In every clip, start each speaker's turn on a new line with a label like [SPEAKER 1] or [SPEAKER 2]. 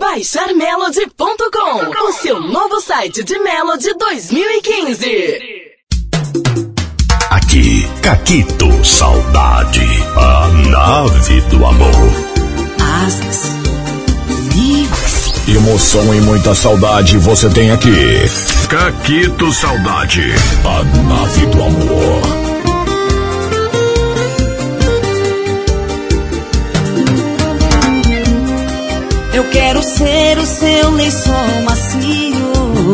[SPEAKER 1] baixarmelody.com, o seu novo site de Melody 2015.
[SPEAKER 2] Aqui, Caquito Saudade, a nave do amor.
[SPEAKER 3] Asas livres.
[SPEAKER 2] Emoção e muita saudade você tem aqui. Caquito Saudade, a nave do amor.
[SPEAKER 3] Eu quero ser o seu lençol macio.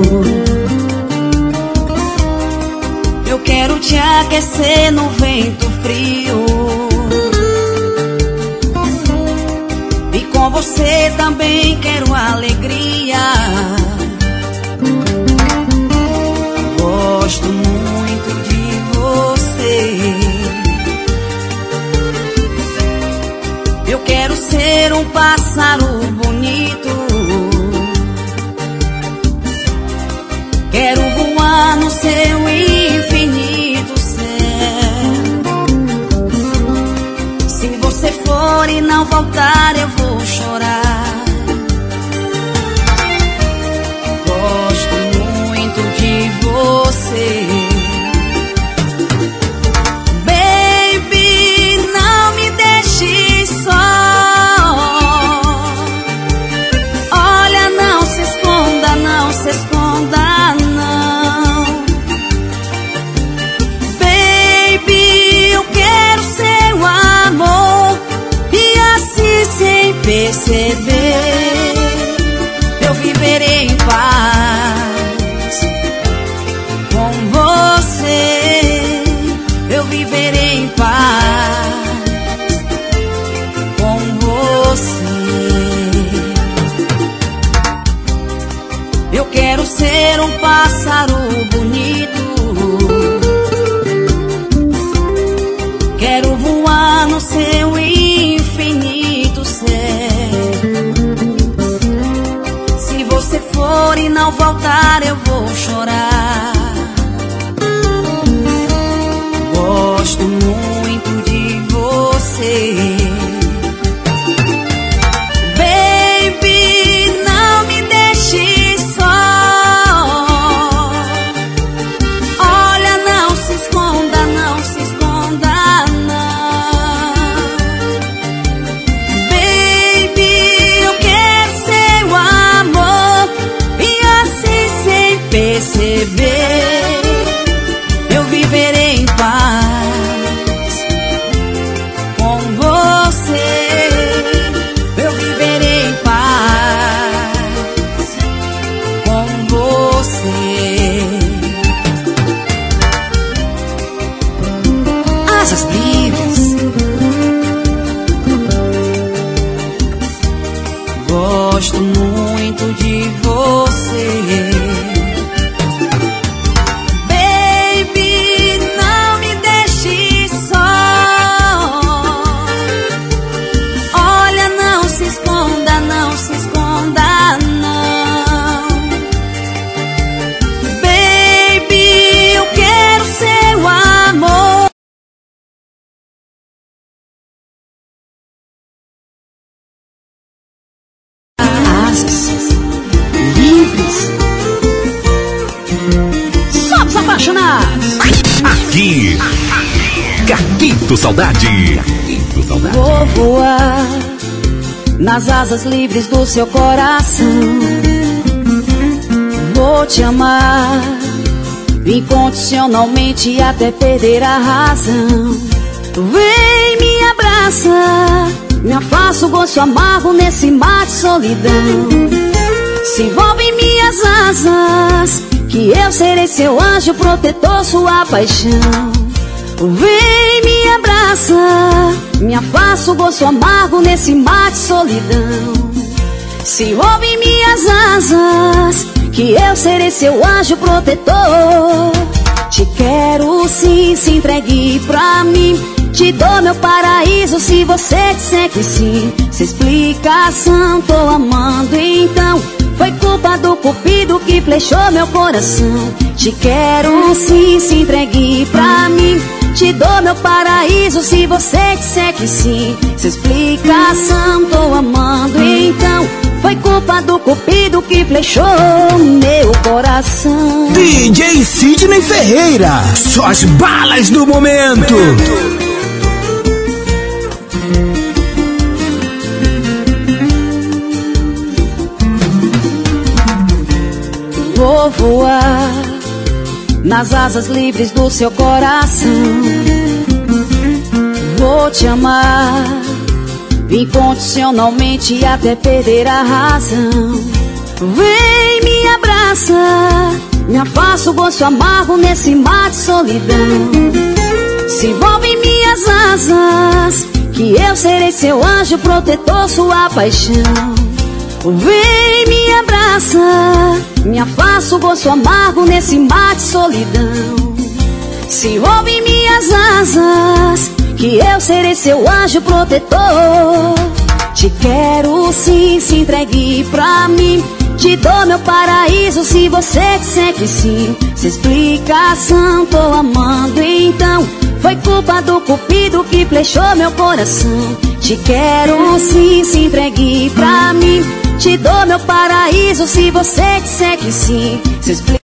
[SPEAKER 3] Eu quero te aquecer no vento frio. E com você também quero alegria. Gosto muito de você. Eu quero ser um pássaro bonito. Quero voar no seu infinito céu. Se você for e não voltar, eu vou chorar. Gosto muito de você. Baby, não me deixe só. Olha, não se esconda, não se esconda. Perceber, eu viverei em paz com você. Eu viverei em paz com você. Eu quero ser um pássaro bonito. Quero voar no seu infinito céu. Se você for e não voltar, eu vou chorar. Gosto muito de você. Baby, não me deixe só. Olha, não se esconda, não se esconda, não. Baby, eu quero seu amor. E assim, sem perceber, eu viverei em paz com você. Eu viverei em paz com você. Asas livres. Gosto muito de você. Baby, não me deixe só. Olha, não se esconda, não se esconda, não. Baby, eu quero seu amor. Asas livres. Só os apaixonados.
[SPEAKER 2] Aqui, Caquito Saudade. Caquito Saudade.
[SPEAKER 3] Vou voar nas asas livres do seu coração. Vou te amar incondicionalmente até perder a razão. Vem, me abraça, me afasta o gosto amargo nesse mar de solidão. Se envolve em minhas asas, que eu serei seu anjo protetor, sua paixão. Vem, me abraça, me afasta o gosto amargo nesse mar de solidão. Se envolve em minhas asas, que eu serei seu anjo protetor. Te quero sim, se entregue pra mim. Te dou meu paraíso se você disser que sim. Sem explicação, tô amando então. Foi culpa do cupido que flechou meu coração. Te quero sim, se entregue pra mim. Te dou meu paraíso se você disser que sim. Sem explicação, tô amando então. Foi culpa do cupido que flechou meu coração.
[SPEAKER 4] DJ Sidney Ferreira, só as balas do momento.
[SPEAKER 3] Vou voar nas asas livres do seu coração. Vou te amar incondicionalmente até perder a razão. Vem, me abraça, me afasta o gosto amargo nesse mar de solidão. Se envolve em minhas asas, que eu serei seu anjo protetor, sua paixão. Vem, me abraça, me afasta o gosto amargo nesse mar de solidão. Se envolve em minhas asas, que eu serei seu anjo protetor. Te quero sim, se entregue pra mim. Te dou meu paraíso se você disser que sim. Sem explicação, tô amando então. Foi culpa do cupido que flechou meu coração. Te quero sim, se entregue pra mim. Te dou meu paraíso se você disser que sim. Sem explicação.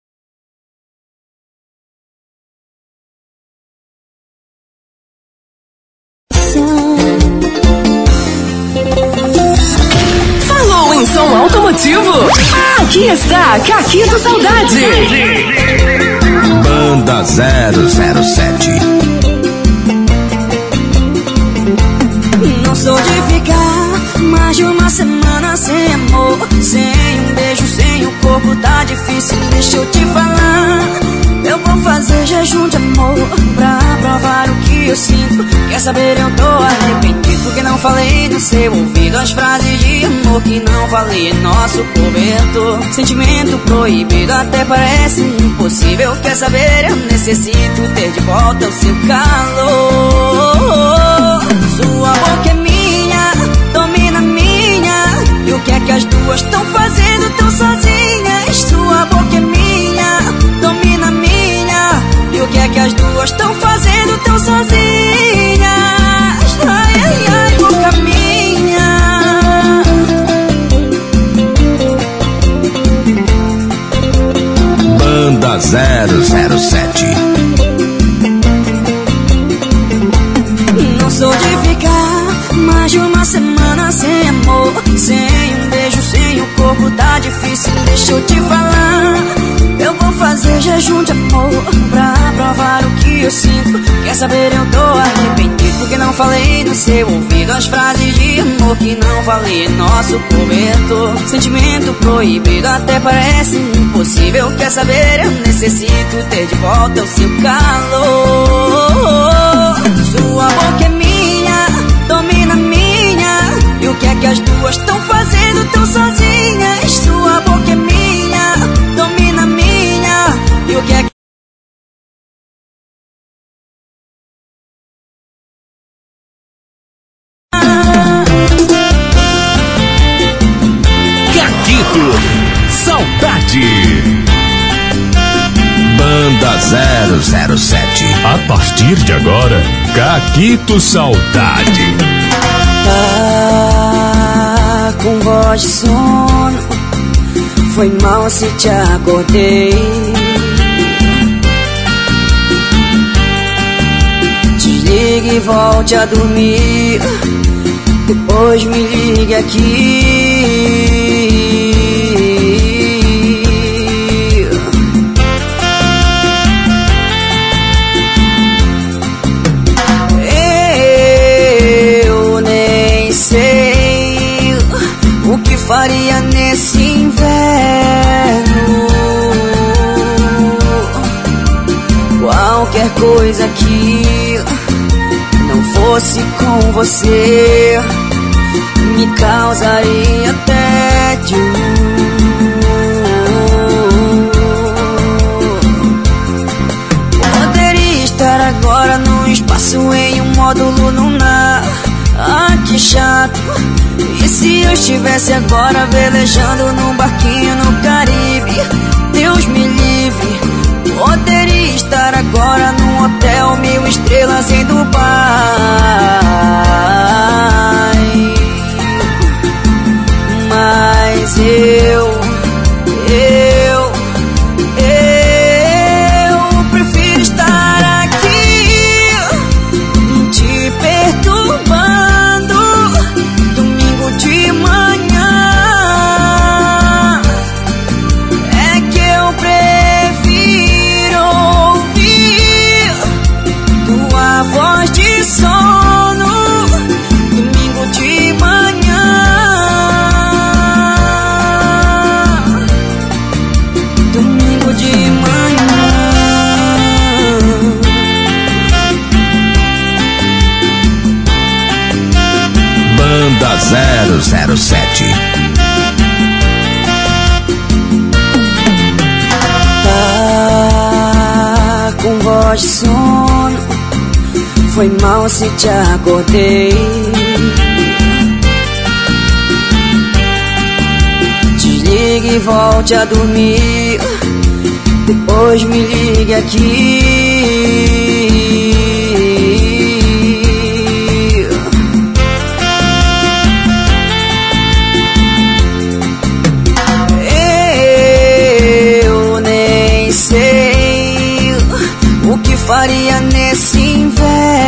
[SPEAKER 1] Falou em som automotivo? Aqui está Caquito Saudade.
[SPEAKER 2] Banda 007.
[SPEAKER 5] Não sou de ficar mais de uma semana sem amor, sem um beijo, sem o corpo, tá difícil, deixa eu te falar. Eu vou fazer jejum de amor pra provar o que eu sinto. Quer saber, eu tô arrependido porque não falei no seu ouvido as frases de amor que não falei em nosso cobertor. Sentimento proibido até parece impossível. Quer saber, eu necessito ter de volta o seu calor. Sua boca é minha, domina minha. E o que é que as duas estão fazendo tão sozinhas? Sua boca é minha, domina minha. E o que é que as duas estão fazendo tão sozinhas? Ai, ai, ai, boca minha.
[SPEAKER 2] Banda 007.
[SPEAKER 5] Não sou de ficar mais de uma semana sem amor, sem um beijo, sem o corpo, tá difícil, deixa eu te falar. Eu vou fazer jejum de amor pra provar o que eu sinto. Quer saber, eu tô arrependido porque não falei no seu ouvido as frases de amor que não falei em nosso cobertor. Sentimento proibido até parece impossível. Quer saber, eu necessito ter de volta o seu calor. Sua boca é minha, domina minha. E o que é que as duas estão fazendo tão sozinhas? Sua boca é minha, domina minha. E o que é que...
[SPEAKER 2] Caquito Saudade. Banda 007. A partir de agora, Caquito Saudade.
[SPEAKER 5] Tá com voz de sono, foi mal se te acordei. Desligue e volte a dormir, depois me ligue aqui. Eu nem sei o que faria nesse inverno. Qualquer coisa que não fosse com você me causaria tédio. Poderia estar agora num espaço em um módulo lunar. Ah, que chato. E se eu estivesse agora velejando num barquinho no Caribe? Deus me livre. Poderia estar agora num hotel 1000 estrelas em Dubai. Mas Mas eu prefiro estar aqui te perturbando domingo de manhã. É que eu prefiro ouvir tua voz de sono domingo de manhã. Domingo de manhã.
[SPEAKER 2] Banda 007.
[SPEAKER 5] Tá com voz de sono, foi mal se te acordei. Desligue e volte a dormir, depois me ligue aqui. Eu nem sei o que faria nesse inverno.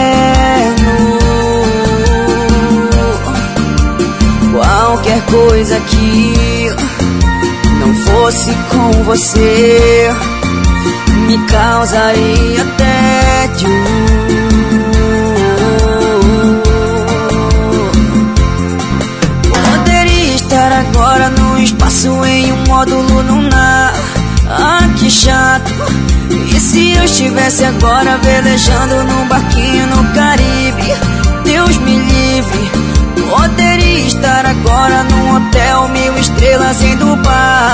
[SPEAKER 5] Qualquer coisa que não fosse com você me causaria tédio. Poderia estar agora no espaço em um módulo lunar. Ah, que chato. E se eu estivesse agora velejando num barquinho no Caribe? Deus me livre. Poderia estar agora num hotel 1000 estrelas em Dubai.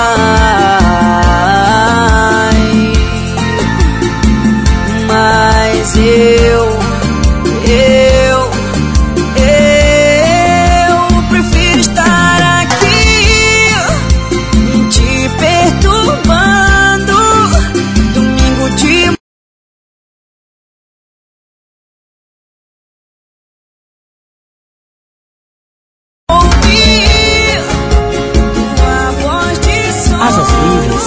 [SPEAKER 5] Mas eu prefiro estar aqui te perturbando domingo de ouvir tua voz de sono.
[SPEAKER 6] Asas livres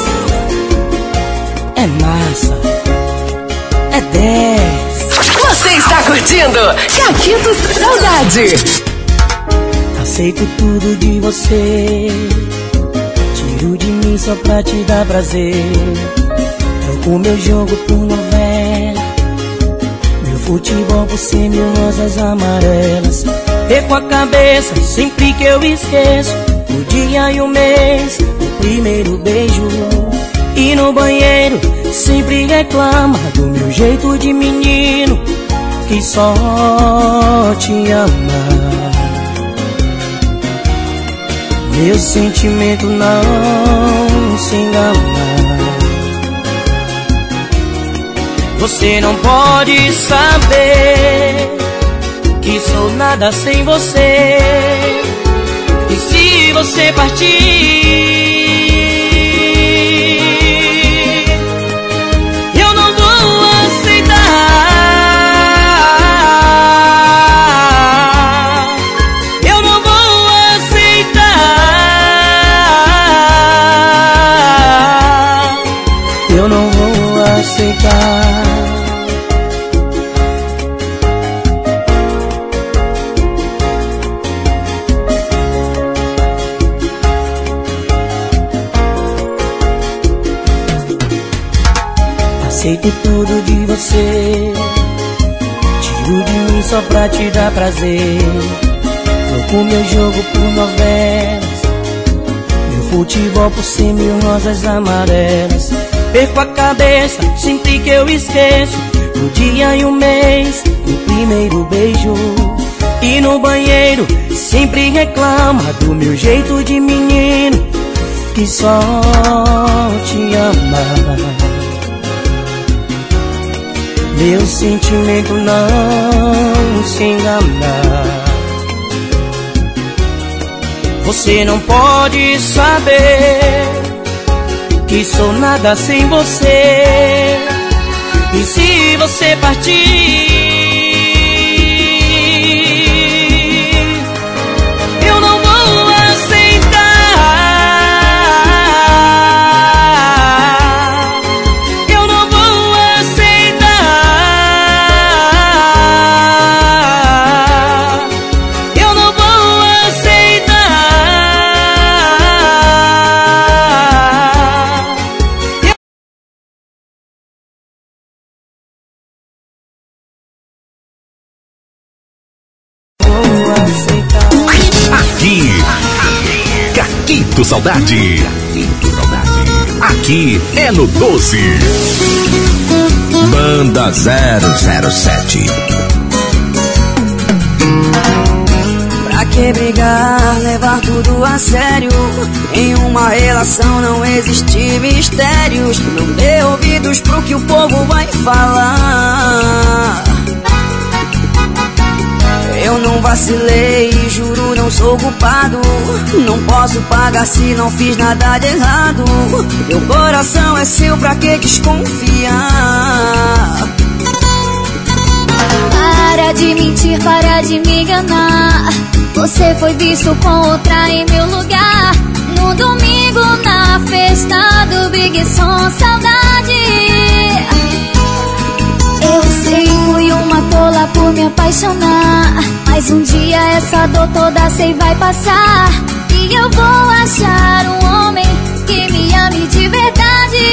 [SPEAKER 6] é massa, é 10.
[SPEAKER 1] Você está curtindo Caquito Saudade.
[SPEAKER 6] Aceito tudo de você, tiro de mim só pra te dar prazer. Troco meu jogo por novela, meu futebol por 100 mil rosas amarelas. Perco a cabeça sempre que eu esqueço o dia e o mês do primeiro beijo. E no banheiro sempre reclama do meu jeito de menino que só te ama. Meu sentimento não se engana. Você não pode saber que sou nada sem você. E se você partir, eu não vou aceitar. Eu não vou aceitar. Eu não vou aceitar. Aceito tudo de você, tiro de mim só pra te dar prazer. Troco meu jogo por novelas, meu futebol por 100 mil rosas amarelas. Perco a cabeça sempre que eu esqueço o dia e o mês do primeiro beijo. E no banheiro sempre reclama do meu jeito de menino que só te ama. Meu sentimento não se engana. Você não pode saber que sou nada sem você. E se você partir, eu não vou aceitar.
[SPEAKER 2] Caquito Saudade. Caquito Saudade. Aqui é no 12. Banda 007.
[SPEAKER 5] Pra que brigar, levar tudo a sério? Em uma relação não existe mistérios. Não dê ouvidos pro que o povo vai falar. Eu não vacilei, juro, não sou culpado. Não posso pagar se não fiz nada de errado. Meu coração é seu, pra que desconfiar?
[SPEAKER 7] Para de mentir, para de me enganar. Você foi visto com outra em meu lugar. No domingo na festa do Big Som Saudade. Eu sei, fui uma tola por me apaixonar. Mas um dia essa dor toda sei vai passar. E eu vou achar um homem que me ame de verdade.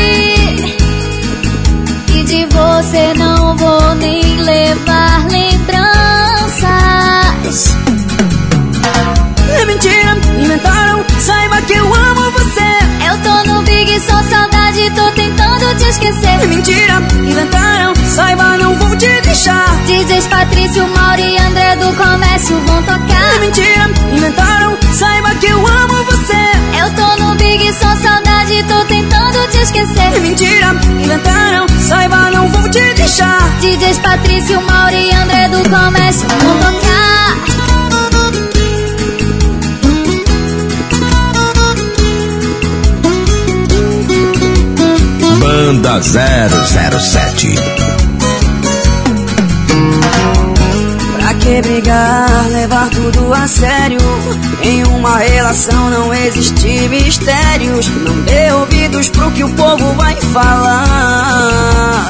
[SPEAKER 7] E de você não vou nem levar lembranças.
[SPEAKER 5] É mentira, inventaram, saiba que eu amo você.
[SPEAKER 7] Eu tô no Big Som Saudade, tô tentando te esquecer.
[SPEAKER 5] É mentira, inventaram, saiba, não vou te deixar.
[SPEAKER 7] DJs Patrício, Mauro e André do Comércio vão tocar.
[SPEAKER 5] É mentira, inventaram, saiba que eu amo você.
[SPEAKER 7] Eu tô no Big Som Saudade, tô tentando te esquecer.
[SPEAKER 5] É mentira, inventaram, saiba, não vou te deixar.
[SPEAKER 7] DJs Patrício, Mauro e André do Comércio vão tocar.
[SPEAKER 2] Banda 007.
[SPEAKER 5] Pra que brigar, levar tudo a sério? Em uma relação não existe mistérios. Não dê ouvidos pro que o povo vai falar.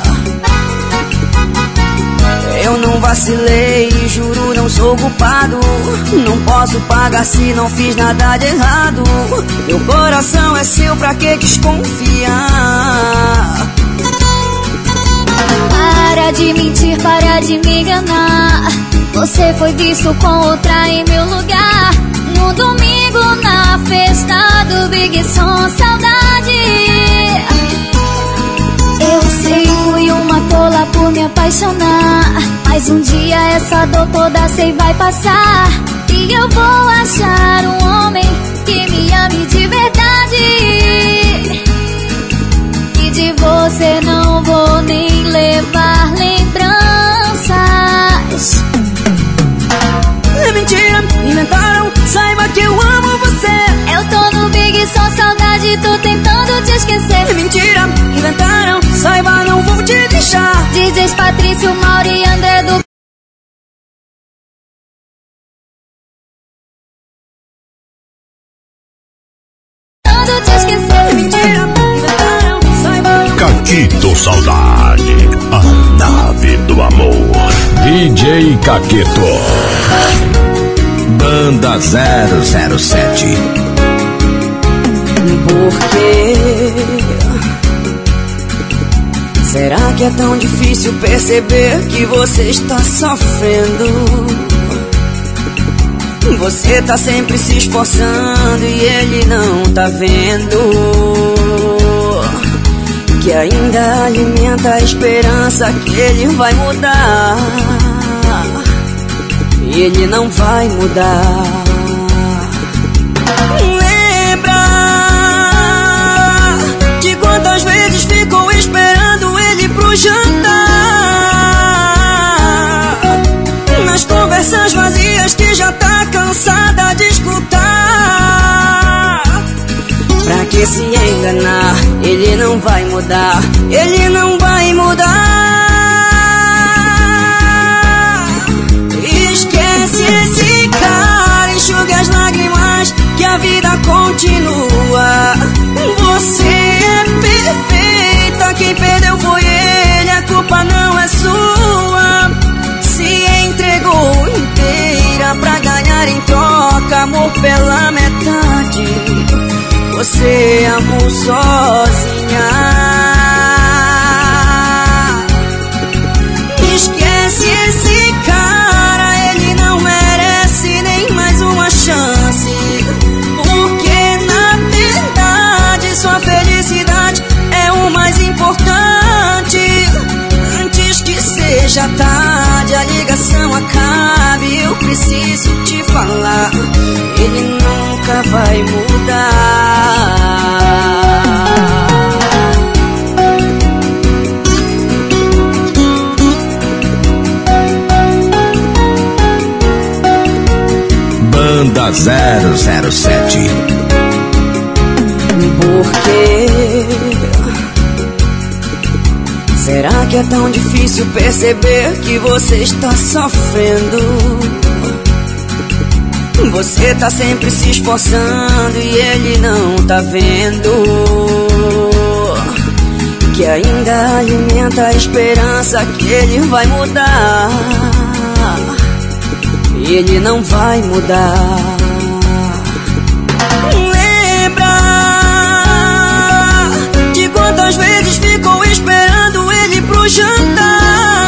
[SPEAKER 5] Eu não vacilei, juro, não sou culpado. Não posso pagar se não fiz nada de errado. Meu coração é seu, pra que desconfiar?
[SPEAKER 7] Para de mentir, para de me enganar. Você foi visto com outra em meu lugar. No domingo na festa do Big Som Saudade. Eu sei, fui uma tola por me apaixonar. Mas um dia essa dor toda sei vai passar. E eu vou achar um homem que me ame de verdade. E de você não vou nem levar lembranças.
[SPEAKER 5] É mentira, inventaram, saiba que eu amo você.
[SPEAKER 7] Eu tô no Big Som Saudade, tô tentando te esquecer.
[SPEAKER 5] É mentira, inventaram, saiba, não vou te deixar.
[SPEAKER 7] DJs Patrício, Mauro e André do tentando te esquecer.
[SPEAKER 5] É mentira, inventaram, saiba.
[SPEAKER 2] Caquito Saudade, a nave do amor. DJ Caquito. Banda 007.
[SPEAKER 5] Por quê? Será que é tão difícil perceber que você está sofrendo? Você tá sempre se esforçando e ele não tá vendo. Que ainda alimenta a esperança que ele vai mudar. E ele não vai mudar. Quantas vezes ficou esperando ele pro jantar? Nas conversas vazias que já tá cansada de escutar. Pra que se enganar? Ele não vai mudar. Ele não vai mudar. Esquece esse cara, enxugue as lágrimas que a vida continua. Você é perfeita, quem perdeu foi ele, a culpa não é sua. Se entregou inteira pra ganhar em troca amor pela metade. Você amou sozinha. Esquece esse cara, ele não merece nem mais uma chance. Porque
[SPEAKER 4] 007.
[SPEAKER 5] Por quê? Será que é tão difícil perceber que você está sofrendo? Você tá sempre se esforçando e ele não tá vendo que ainda alimenta a esperança que ele vai mudar. E ele não vai mudar. Lembra de quantas vezes ficou esperando ele pro jantar,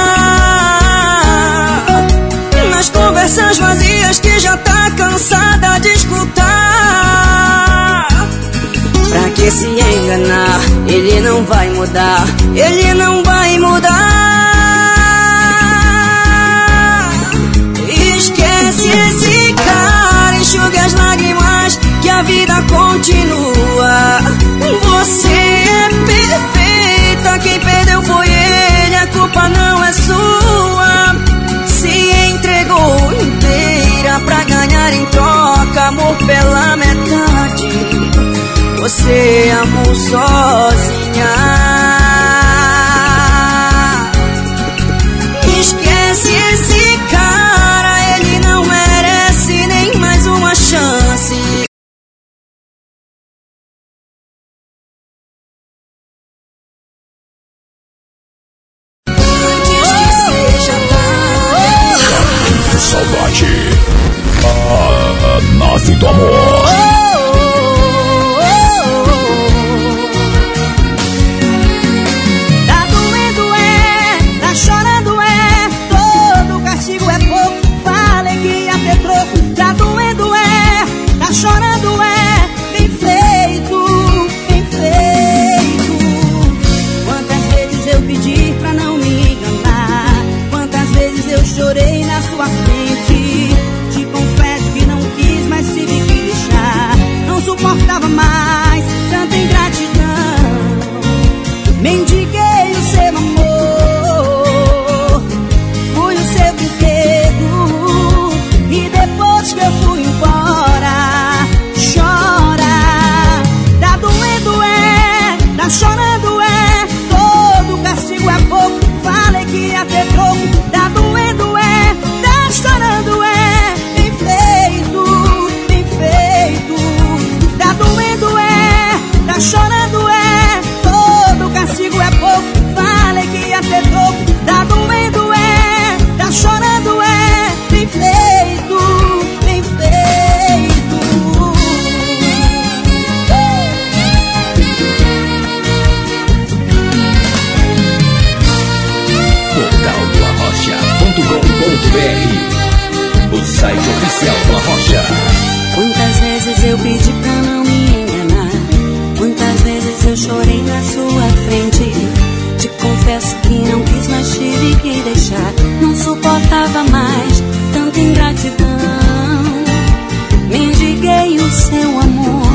[SPEAKER 5] nas conversas vazias que já tá cansada de escutar. Pra que se enganar? Ele não vai mudar. Ele não vai mudar. Esquece esse cara, enxuga as lágrimas que a vida continua. Você é perfeita, quem perdeu foi ele, a culpa não é sua. Se entregou inteira pra ganhar em troca amor pela metade. Você amou sozinha. Esquece esse cara, ele não merece nem mais uma chance.
[SPEAKER 2] Saudade, a nave do amor.
[SPEAKER 6] Tá doendo tá chorando todo castigo é pouco. Falei que ia ter troco. Tá doendo tá chorando bem feito, bem feito. Quantas vezes eu pedi pra não me enganar, quantas vezes eu chorei na sua frente. Te confesso que não quis, mas tive que deixar. Não suportava mais tanta ingratidão. Mendiguei o seu amor, fui o seu brinquedo. E depois que eu fui embora, chora. Tá doendo tá chorando todo castigo é pouco. Falei que ia ter troco. Tá doendo tá chorando bem feito, bem feito. Tá doendo tá chorando todo castigo é pouco. Falei que ia ter troco. Tá doendo tá chorando bem feito, bem feito.
[SPEAKER 2] portaldoarrocha.com.br, o site oficial do Arrocha.
[SPEAKER 5] Quantas vezes eu pedi pra não me enganar, quantas vezes eu chorei na sua frente. Te confesso que não quis, mas tive que deixar. Não suportava mais tanta ingratidão. Mendiguei o seu amor,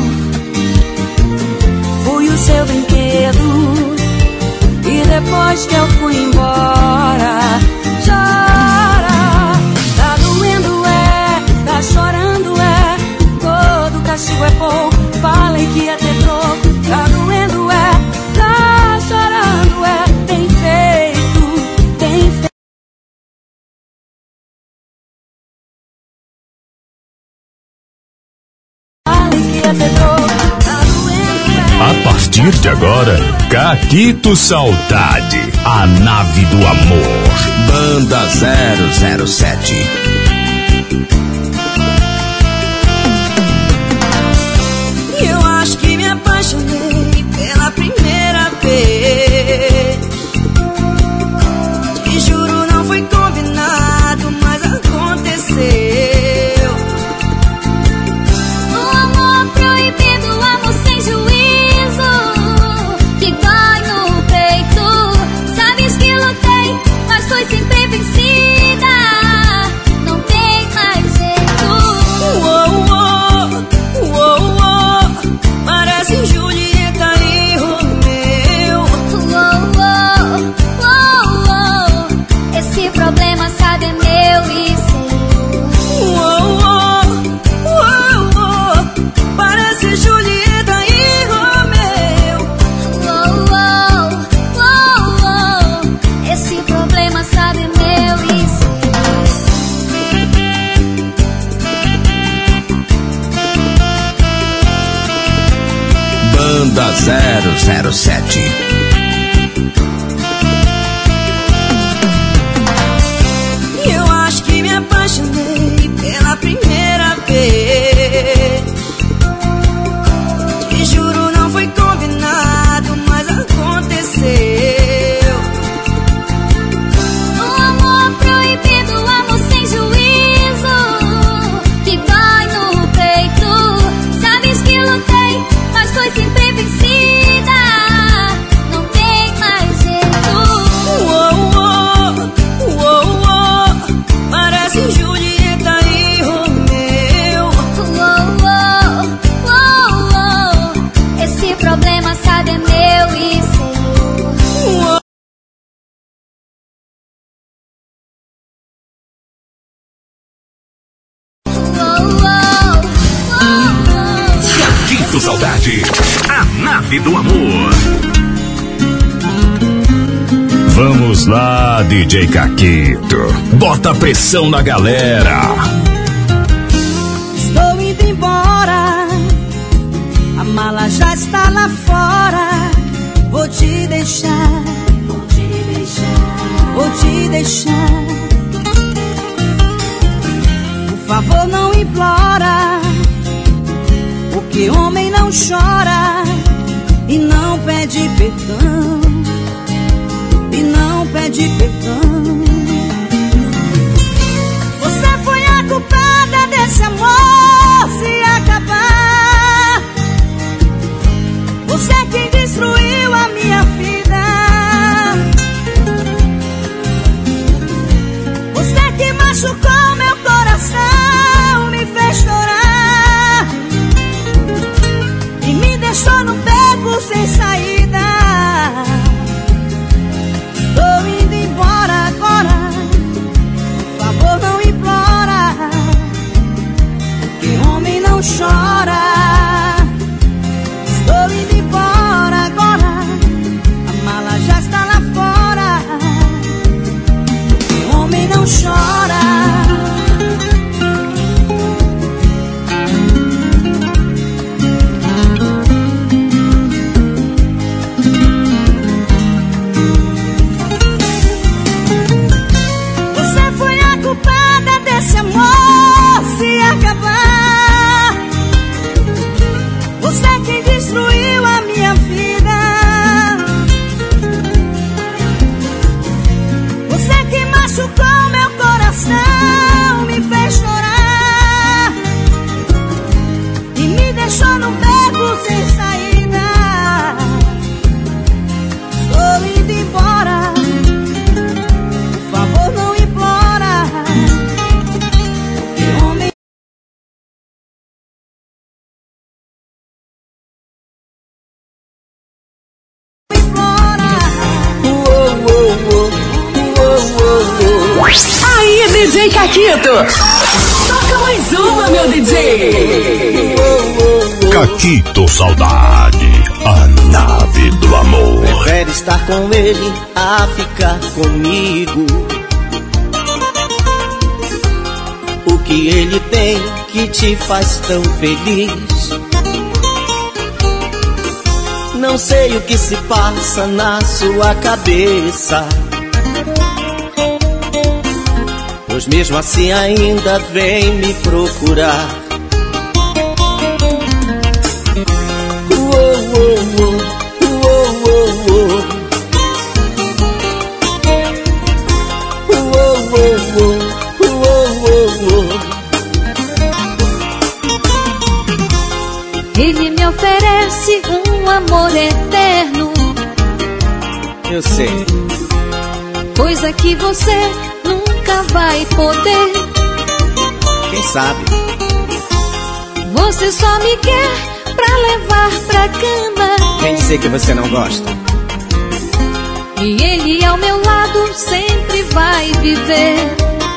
[SPEAKER 5] fui o seu brinquedo. E depois que eu fui embora, chora. Tá doendo tá chorando todo castigo é pouco. Falei que ia ter troco. Tá doendo tá chorando bem feito, bem feito. Falei que ia ter troco. Tá doendo
[SPEAKER 2] A partir de agora, Caquito Saudade, a nave do amor.
[SPEAKER 4] Banda 007.
[SPEAKER 5] Eu acho que me apaixonei pela primeira vez. Te juro, não foi combinado, mas aconteceu.
[SPEAKER 7] O amor proibido, o amor sem juízo, que dói no peito. Sabes que lutei, mas fui sempre vencida. Não tem mais jeito.
[SPEAKER 5] Parece Julieta e Romeu.
[SPEAKER 7] Esse problema, sabe, é meu e seu.
[SPEAKER 2] Banda 007.
[SPEAKER 5] Eu acho que me apaixonei pela primeira vez. Te juro, não foi combinado, mas aconteceu.
[SPEAKER 2] Saudade, a nave do amor. Vamos lá, DJ Caquito. Bota pressão na galera.
[SPEAKER 6] Estou indo embora, a mala já está lá fora. Vou te deixar, vou te deixar, vou te deixar. Por favor, não implora, porque homem não chora e não pede perdão, e não pede perdão. Você foi a culpada desse amor se acabar. Você é quem destruiu a minha vida. Você é quem machucou meu coração, me fez chorar e me deixou no beco sem saída. Estou indo embora agora, por favor não implora, porque homem não chora. Estou indo embora agora, a mala já está lá fora, porque homem não chora. Esse amor se acabar. Você é quem destruiu a minha vida. Você é quem machucou meu coração, me fez chorar e me deixou no beco sem saída. Estou indo embora, por favor não implora.
[SPEAKER 1] Aí, DJ Caquito, toca mais uma, meu DJ.
[SPEAKER 2] Caquito Saudade, a nave do amor.
[SPEAKER 8] Prefere estar com ele a ficar comigo. O que ele tem que te faz tão feliz? Não sei o que se passa na sua cabeça, pois mesmo assim ainda vem me procurar.
[SPEAKER 7] Ele me oferece um amor eterno.
[SPEAKER 8] Eu sei,
[SPEAKER 7] coisa que você nunca vai poder.
[SPEAKER 8] quem sabe?
[SPEAKER 7] Você só me quer pra levar pra cama.
[SPEAKER 8] Vem dizer que você não gosta.
[SPEAKER 7] E ele ao meu lado sempre vai viver.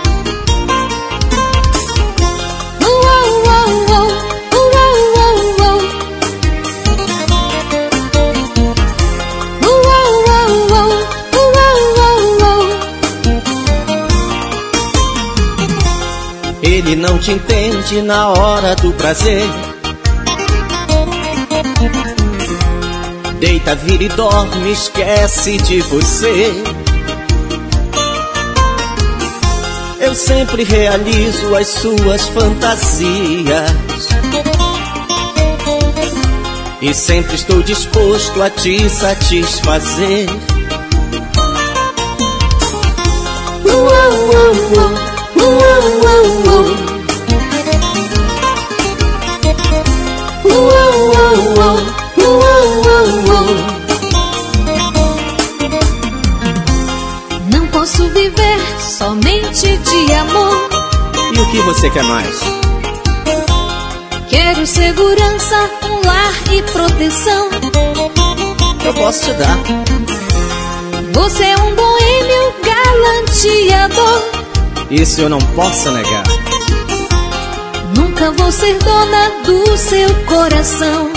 [SPEAKER 8] Ele não te entende na hora do prazer. Deita, vira e dorme, esquece de você. Eu sempre realizo as suas fantasias e sempre estou disposto a te satisfazer.
[SPEAKER 7] Não posso viver somente de amor.
[SPEAKER 8] E o que você quer mais?
[SPEAKER 7] Quero segurança, um lar e proteção.
[SPEAKER 8] Eu posso te dar.
[SPEAKER 7] Você é um boêmio galanteador.
[SPEAKER 8] Isso eu não posso negar.
[SPEAKER 7] Nunca vou ser dona do seu coração.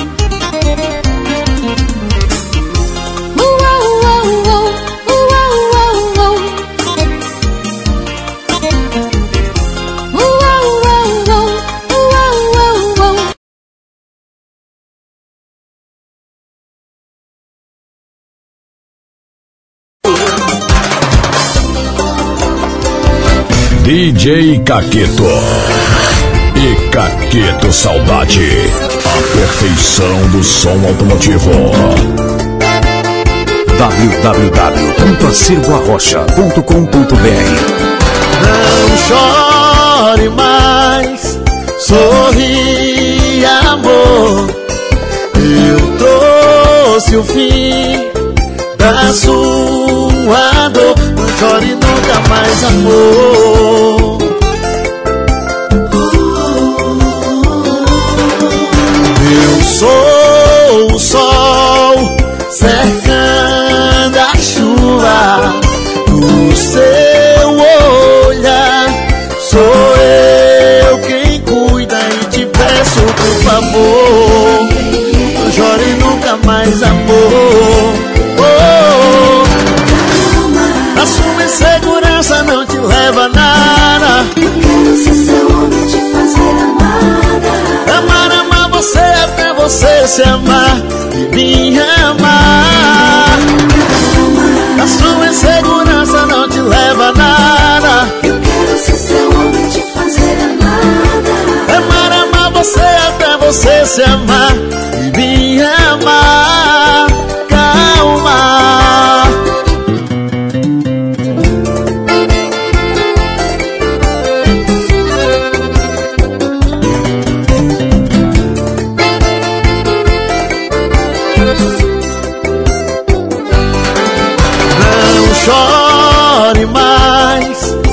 [SPEAKER 2] DJ Caquito e Caquito Saudade, a perfeição do som automotivo. www.acervoarrocha.com.br.
[SPEAKER 9] Não chore mais, sorri, amor. Eu trouxe o fim da sua dor. Não chore nunca mais, amor. Eu sou o sol cercando a chuva. No seu olhar sou eu quem cuida e te peço por favor, não chore nunca mais, amor. A sua insegurança não te leva a nada.
[SPEAKER 5] Eu quero ser seu homem, te fazer amada.
[SPEAKER 9] Amar você até você se amar e me amar. A sua insegurança não te leva a nada.
[SPEAKER 5] Eu quero ser seu homem, te fazer amada.
[SPEAKER 9] Amar você até você se amar e me amar. Calma. Não chore mais,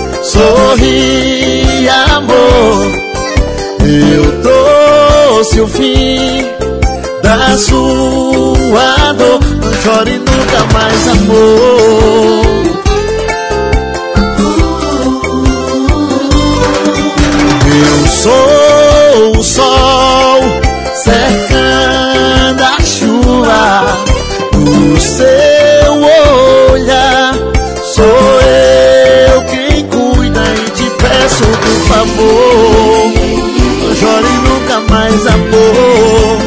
[SPEAKER 9] sorri, amor. Eu trouxe o fim da sua dor. Não chore nunca mais, amor. Eu sou o sol cercando a chuva. No seu olhar sou eu quem cuida e te peço por favor, não chore nunca mais, amor.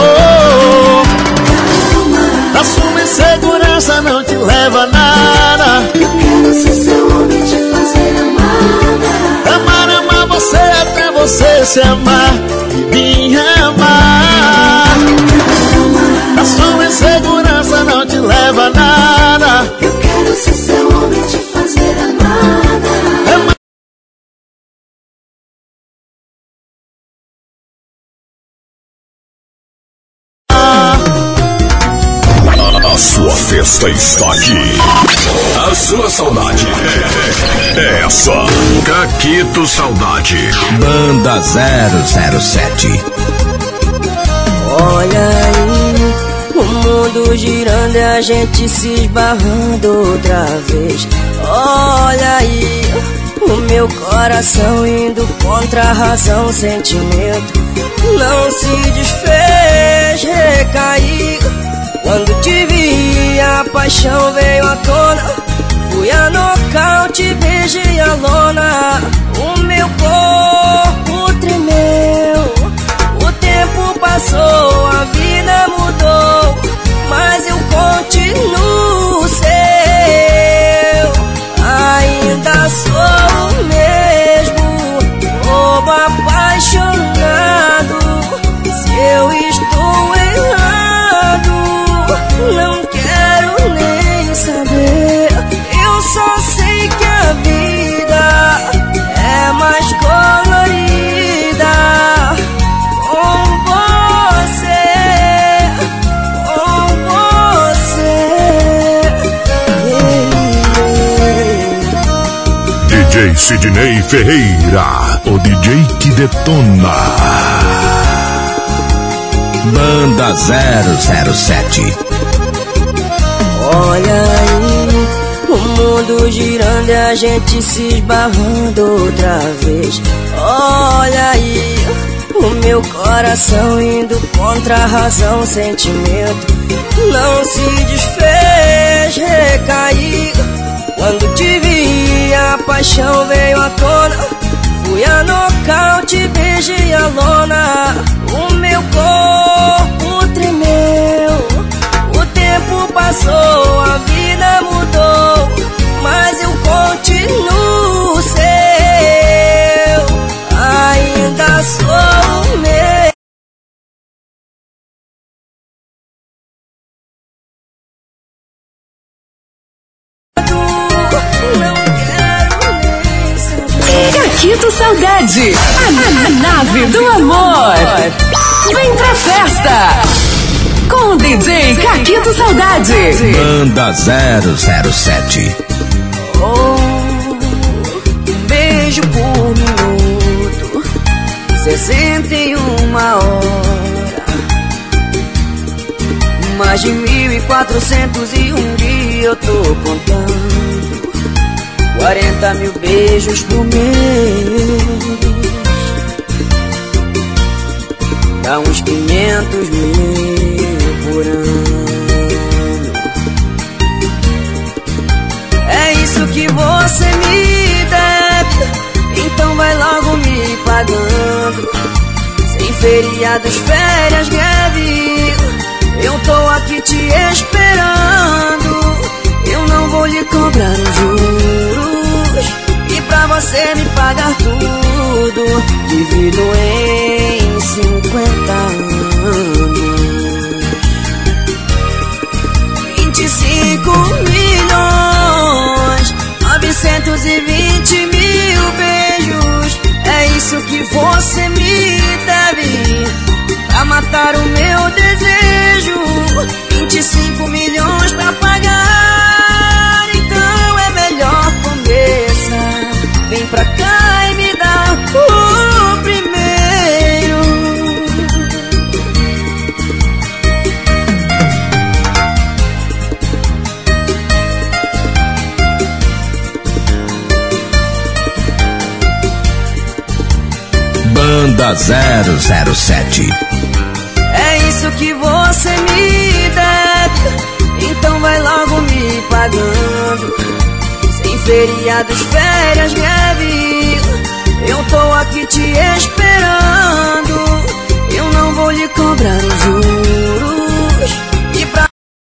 [SPEAKER 9] A sua insegurança não te leva a nada.
[SPEAKER 5] Eu quero ser seu homem, te fazer amada.
[SPEAKER 9] Amar você até você se amar e me amar. A sua insegurança não te leva a nada.
[SPEAKER 5] Eu quero ser seu homem, te fazer amada.
[SPEAKER 2] A sua festa está aqui. A sua saudade é essa. Caquito Saudade.
[SPEAKER 4] Banda 007.
[SPEAKER 6] Olha aí, o mundo girando e a gente se esbarrando outra vez. Olha aí, o meu coração indo contra a razão, o sentimento não se desfez, recaí. Quando te vi, a paixão veio à tona. Fui a nocaute, beijei a lona. O meu corpo tremeu. O tempo passou, a vida mudou, mas
[SPEAKER 2] Sidney Ferreira, o DJ que detona. Banda 007.
[SPEAKER 5] Olha aí, o mundo girando e a gente se esbarrando outra vez. Olha aí, o meu coração indo contra a razão, sentimento não se desfez, recaiu. Quando te vi, a paixão veio à tona. Fui a nocaute, beijei a lona. O meu corpo tremeu. O tempo passou, a vida mudou, mas eu continuo seu. Ainda sou meu.
[SPEAKER 1] Caquito Saudade, a nave do amor. Vem pra festa com o DJ Caquito Saudade.
[SPEAKER 2] Banda 007.
[SPEAKER 5] Um beijo por minuto, 61 hora. Mais de 1.401 dias eu tô contando. 40 mil beijos por mês, dá uns 500 mil por ano. É isso que você me deve, então vai logo me pagando. Sem feriados, férias, greve, eu tô aqui te esperando. Eu não vou lhe cobrar os juros, e pra você me pagar tudo, divido em 50 anos. 25 milhões, 920 mil beijos. É isso que você me deve, pra matar o meu desejo. 25 milhões pra pagar, então é melhor começar. Vem pra cá e me dá o primeiro.
[SPEAKER 2] Banda 007.
[SPEAKER 5] É isso que você me deve, então vai logo me pagando. Sem feriados, férias, greve, eu tô aqui te esperando. Eu não vou lhe cobrar os juros, e pra...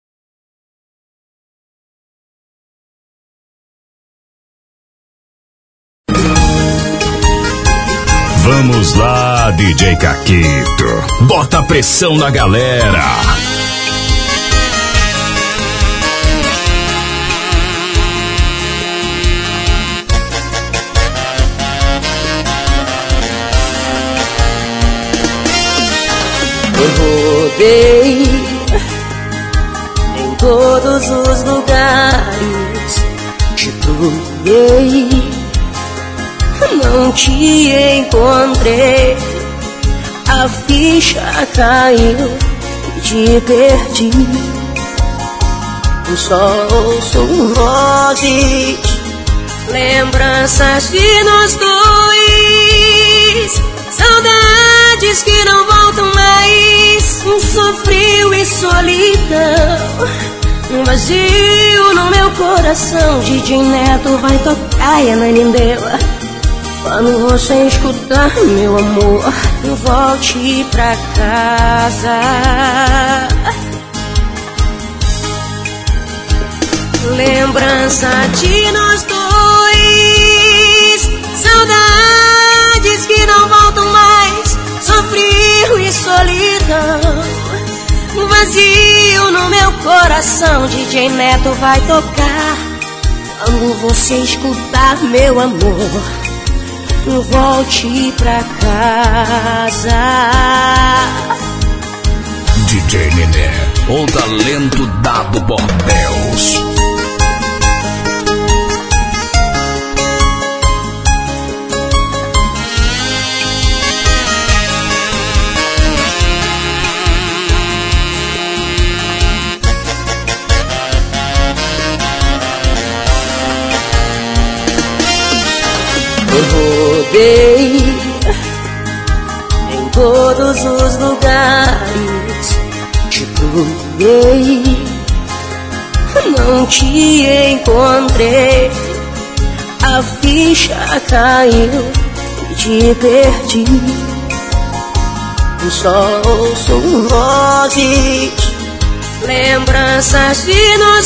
[SPEAKER 2] Vamos lá, DJ Caquito. Bota pressão na galera.
[SPEAKER 5] Eu rodei em todos os lugares, te procurei, não te encontrei. A ficha caiu e te perdi. Eu só ouço vozes, lembranças de nós dois, saudades que não voltam mais. Um sofrio e solidão, um vazio no meu coração. DJ Neto vai tocar e Ananindeu. Quando você escutar, meu amor, volte pra casa. Lembrança de nós dois, saudades que não voltam mais. Sofrio e solidão, um vazio no meu coração. DJ Neto vai tocar. Quando você escutar, meu amor, volte pra casa.
[SPEAKER 2] DJ Nené, o talento dado por Deus.
[SPEAKER 6] procurei em todos os lugares, te procurei, não te encontrei. A ficha caiu e te perdi. O sol são vozes, lembranças de nós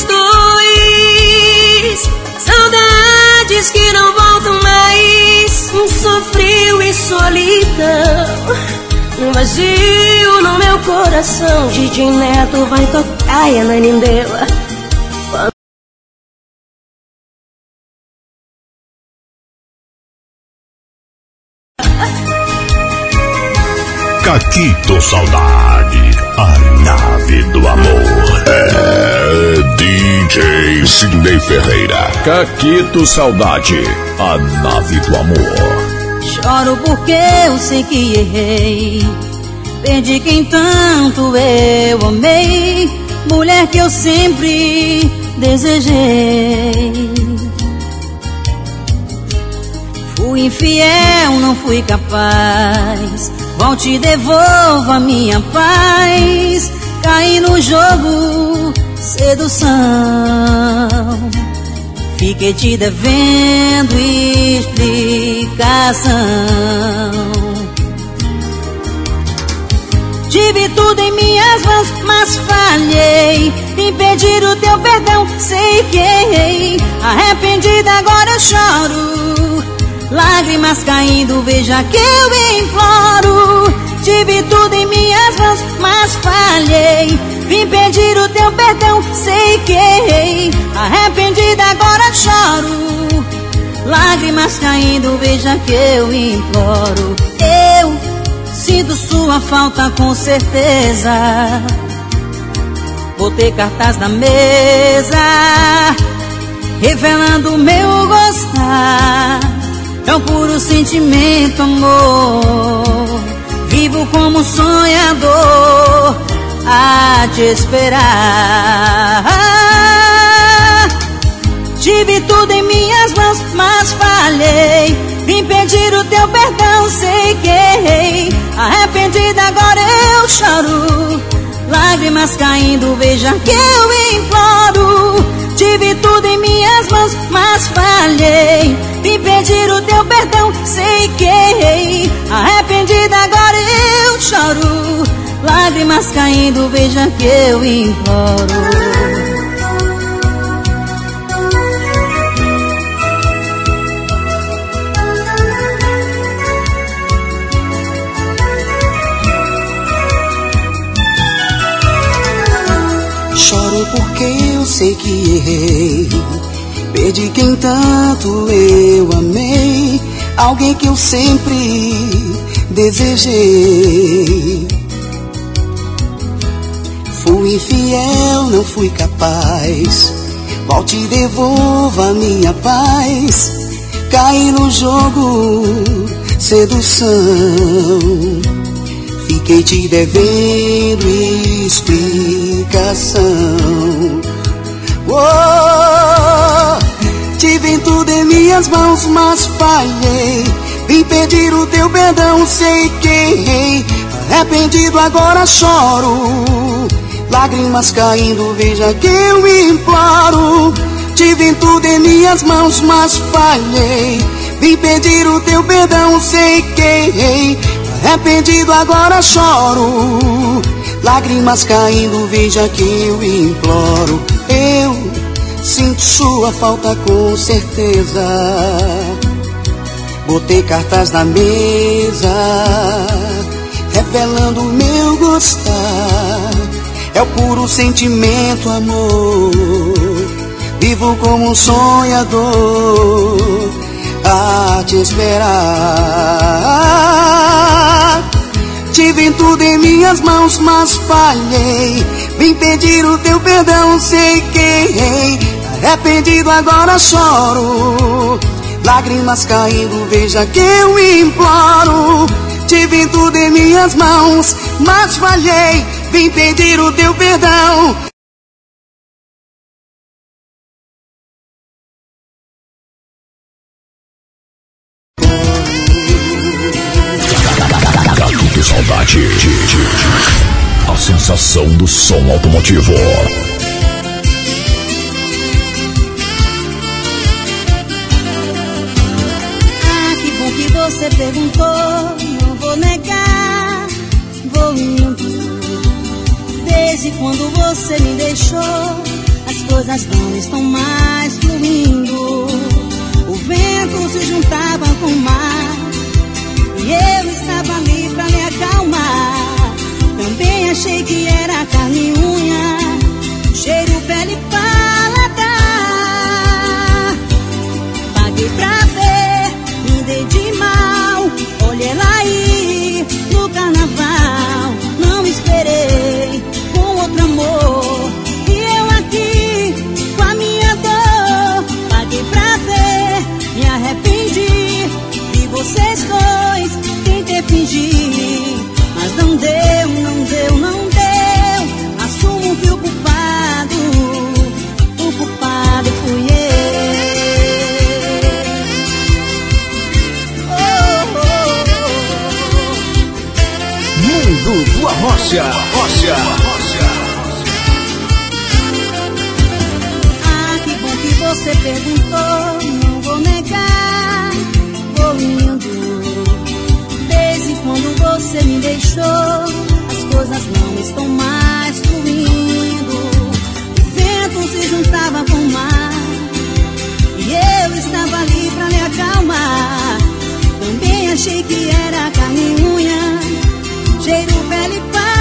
[SPEAKER 6] dois, saudades que não voltam mais. Um sofrio e solidão, um vazio no meu coração. Didi Neto vai tocar e a Nanindela.
[SPEAKER 2] Caquito Saudade, a nave do amor. É DJ Sidney Ferreira. Caquito Saudade, a nave do amor.
[SPEAKER 5] Choro porque eu sei que errei, perdi quem tanto eu amei, mulher que eu sempre desejei. Fui infiel, não fui capaz, volte e devolva minha paz. Caí no jogo, sedução, fiquei te devendo explicação. Tive tudo em minhas mãos, mas falhei em pedir o teu perdão, sei que errei. Arrependida agora eu choro, lágrimas caindo, veja que eu imploro. Tive tudo em minhas mãos, mas falhei. Vim pedir o teu perdão, sei que errei. Arrependida agora choro, lágrimas caindo, veja que eu imploro. Eu sinto sua falta com certeza, botei cartaz na mesa, revelando meu gostar. É um puro sentimento, amor, vivo como sonhador a te esperar. Tive tudo em minhas mãos, mas falhei. Vim pedir o teu perdão, sei que errei. Arrependida agora eu choro, lágrimas caindo, veja que eu imploro. Tive tudo em minhas mãos, mas falhei. Vim pedir o teu perdão, sei que errei. Arrependida agora eu choro, lágrimas caindo, veja que eu imploro.
[SPEAKER 10] Choro porque eu sei que errei, perdi quem tanto eu amei, alguém que eu sempre desejei. Fui infiel, não fui capaz, volte e devolva a minha paz. Caí no jogo, sedução, fiquei te devendo explicação. Tive tudo em minhas mãos, mas falhei. Vim pedir o teu perdão, sei que errei. Arrependido agora choro, lágrimas caindo, veja que eu imploro. Tive tudo em minhas mãos, mas falhei. Vim pedir o teu perdão, sei que errei. Arrependido agora choro, lágrimas caindo, veja que eu imploro. Eu sinto sua falta com certeza, botei cartaz na mesa, revelando o meu gostar. É o puro sentimento, amor, vivo como um sonhador a te esperar. Tive tudo em minhas mãos, mas falhei. Vim pedir o teu perdão, sei que errei. Arrependido agora choro, lágrimas caindo, veja que eu imploro. Tive tudo em minhas mãos, mas falhei. Vim pedir o teu perdão.
[SPEAKER 2] sensação do som automotivo.
[SPEAKER 5] Ah, que bom que você perguntou, não vou negar, vou indo. Desde quando você me deixou, as coisas não estão mais fluindo. O vento se juntava com o mar e eu estava ali pra me acalmar. Também achei que era carne e unha, cheiro, pele e paladar. Paguei pra ver, me dei de mal, olhei ela aí no carnaval. Não esperei com outro amor e eu aqui com a minha dor. Paguei pra ver, me arrependi de vocês dois, tentei fingir, mas não deu, não deu, não deu. Assumo que o culpado fui eu. Oh, oh, oh.
[SPEAKER 4] Mundo do Arrocha.
[SPEAKER 5] Ah, que bom que você perguntou, não vou negar, vou indo. Desde quando você me deixou, as coisas não estão mais fluindo. O vento se juntava com o mar e eu estava ali pra me acalmar. Também achei que era carne e unha, cheiro, pele e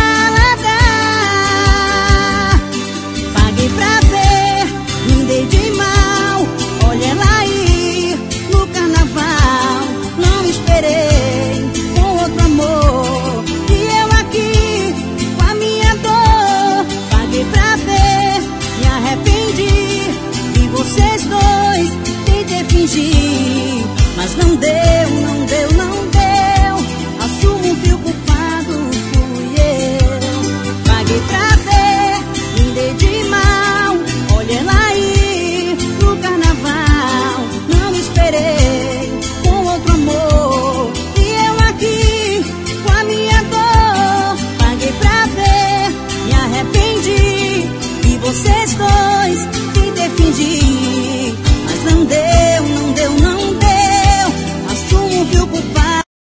[SPEAKER 5] paladar. Paguei pra ver, me dei de mal, olha ela aí no carnaval. Não esperei com outro amor e eu aqui com a minha dor. Paguei pra ver, me arrependi de vocês dois, tentei fingir, mas não deu, não deu, não deu. Assumo que o culpado fui eu. Paguei pra ver, me dei de mal, olha ela aí no carnaval. Não esperei com outro amor e eu aqui com a minha dor. Paguei pra ver, me arrependi de vocês dois, tentei fingir, mas não deu, não deu, não deu. Assumo que o culpado.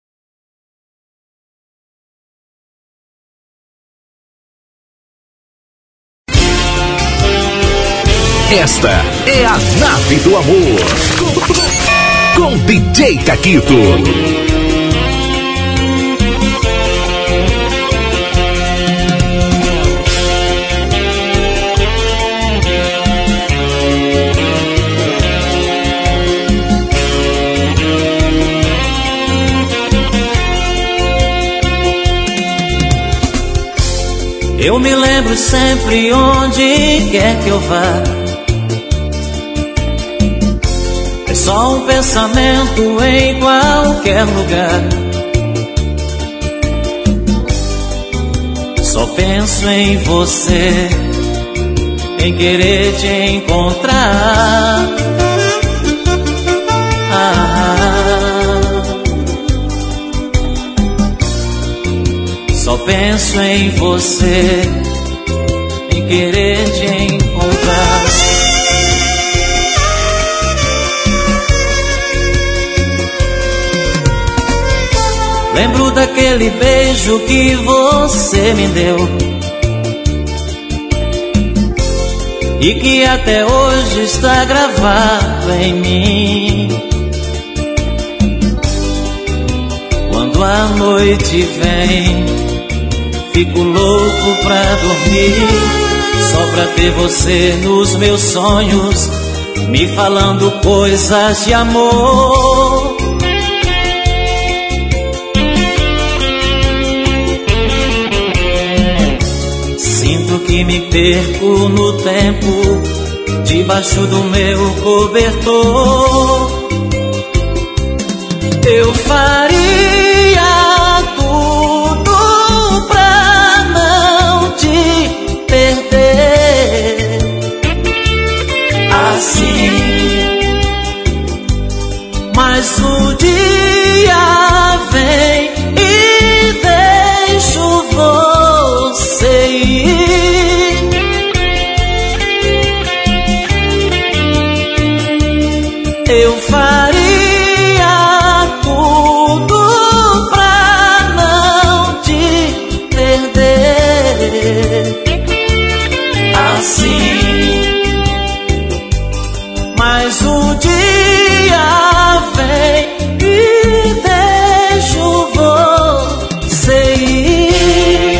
[SPEAKER 2] Esta é a Nave do Amor com DJ Caquito.
[SPEAKER 8] Eu me lembro sempre onde quer que eu vá. É só um pensamento em qualquer lugar. Só penso em você, em querer te encontrar. Só penso em você, em querer te encontrar. Lembro daquele beijo que você me deu e que até hoje está gravado em mim. Quando a noite vem, fico louco pra dormir, só pra ter você nos meus sonhos, me falando coisas de amor. Sinto que me perco no tempo, debaixo do meu cobertor. Eu faria tudo pra não te perder. Assim, mas o dia vem e deixo você Eu faria tudo pra não te perder assim. Mas um dia vem e deixo você ir.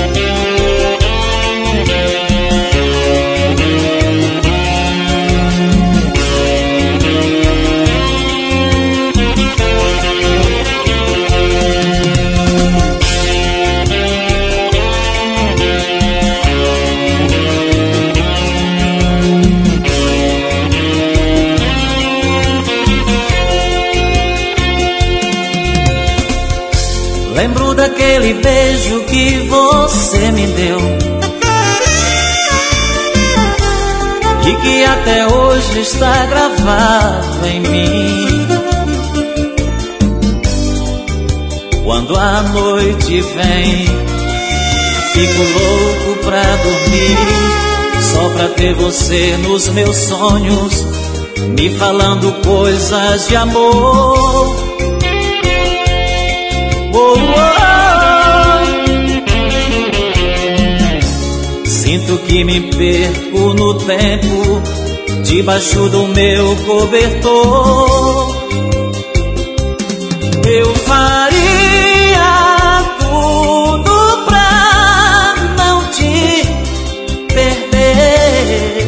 [SPEAKER 8] Lembro daquele beijo que você me deu e que até hoje está gravado em mim. Quando a noite vem, fico louco pra dormir, só pra ter você nos meus sonhos, me falando coisas de amor. Oh, oh. Sinto que me perco no tempo, debaixo do meu cobertor. Eu faria tudo pra não te perder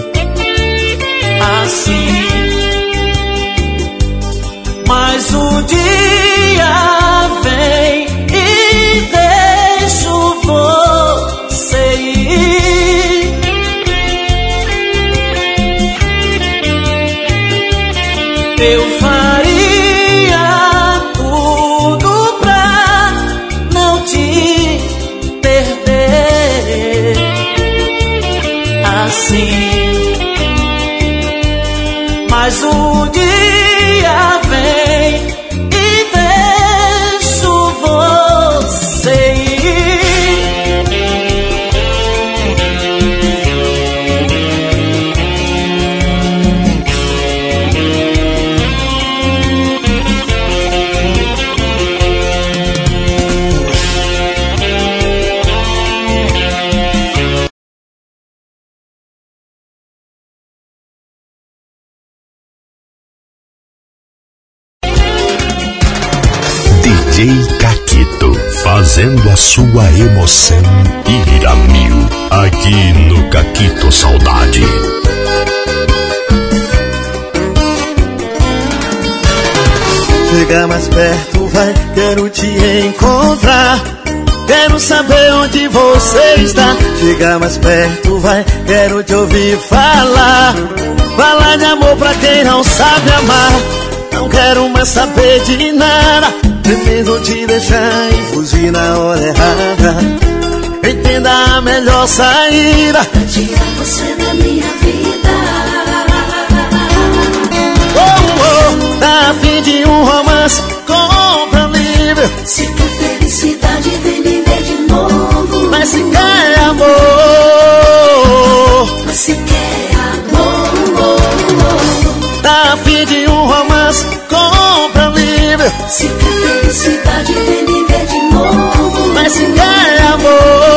[SPEAKER 8] assim. Mas um dia vem e deixo você ir. Eu faria tudo pra não te perder assim. Mas um dia vem e deixo você ir.
[SPEAKER 2] DJ Caquito, fazendo a sua emoção ir a mil, aqui no Caquito Saudade.
[SPEAKER 9] Chega mais perto, vai, quero te encontrar. Quero saber onde você está. Chega mais perto, vai, quero te ouvir falar. Falar de amor pra quem não sabe amar. Não quero mais saber de nada. Prefiro te deixar e fugir na hora errada. Entenda a melhor saída,
[SPEAKER 5] tirar você da minha vida.
[SPEAKER 9] Oh, oh, tá a fim de um romance, compra livre.
[SPEAKER 5] Se quer felicidade, vem me ver de novo.
[SPEAKER 9] Mas se quer amor,
[SPEAKER 5] mas se quer amor,
[SPEAKER 9] tá a fim de um romance, compra livre.
[SPEAKER 5] Se quer felicidade, vem me ver de novo.
[SPEAKER 9] Mas se quer amor,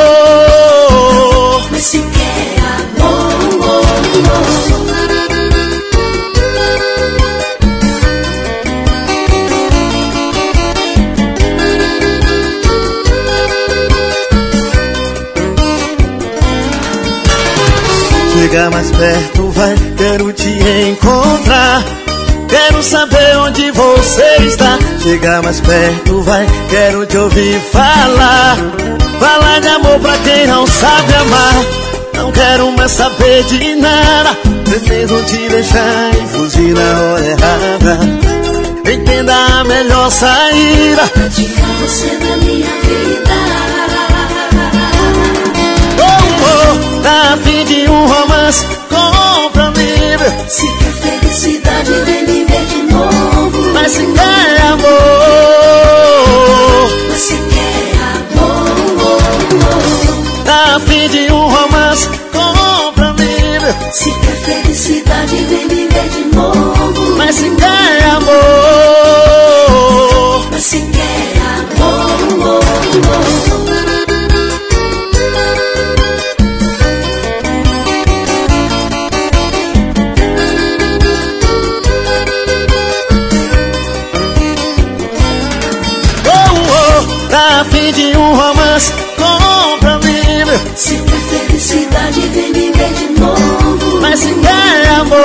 [SPEAKER 5] mas se quer amor.
[SPEAKER 9] chega mais perto, vai, quero te encontrar. Quero saber onde você está. Chega mais perto, vai, quero te ouvir falar. Falar de amor pra quem não sabe amar. Não quero mais saber de nada. Prefiro te deixar e fugir na hora errada. Entenda a melhor saída,
[SPEAKER 5] tirar você da minha vida.
[SPEAKER 9] Oh, oh, tá a fim de um romance, compra livre.
[SPEAKER 5] Se quer felicidade, vem me ver de novo.
[SPEAKER 9] Mas se quer amor,
[SPEAKER 5] mas se quer amor.
[SPEAKER 9] tá a fim de um romance, compra livre.
[SPEAKER 5] Se quer felicidade, vem me ver de novo.
[SPEAKER 9] Mas se quer romance compromisso.
[SPEAKER 5] Se quer felicidade, vem me ver de novo.
[SPEAKER 9] Mas se quer amor,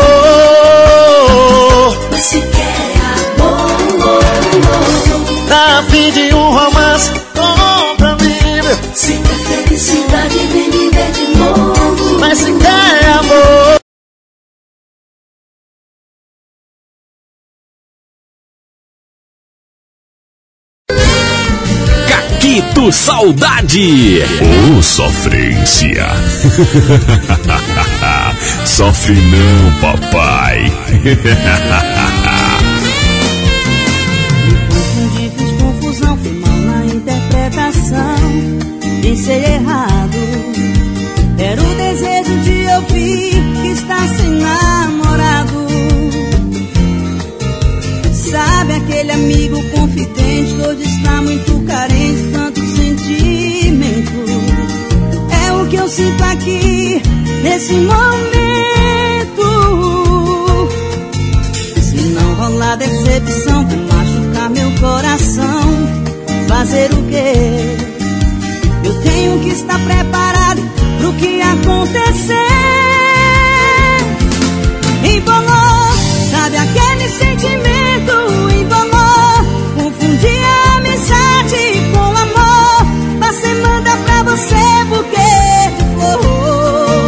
[SPEAKER 5] mas se quer amor,
[SPEAKER 9] tá a fim de um romance compromisso.
[SPEAKER 5] se quer felicidade, vem me ver de novo.
[SPEAKER 9] Mas se quer amor.
[SPEAKER 2] Caquito Saudade. Ô, sofrência. Sofre não, papai.
[SPEAKER 6] Me confundi, fiz confusão, fui mal na interpretação. Pensei errado. Era o desejo de ouvir que está sem namorado. Sabe aquele amigo confidente que hoje está muito carente, tanto sentimento. É o que eu sinto aqui nesse momento. Se não rolar decepção, vai machucar meu coração. Fazer o quê? Eu tenho que estar preparado pro que acontecer. Embolou, sabe aquele sentimento? Embolou, confundi a amizade com amor. Você manda pra você buquê de flor.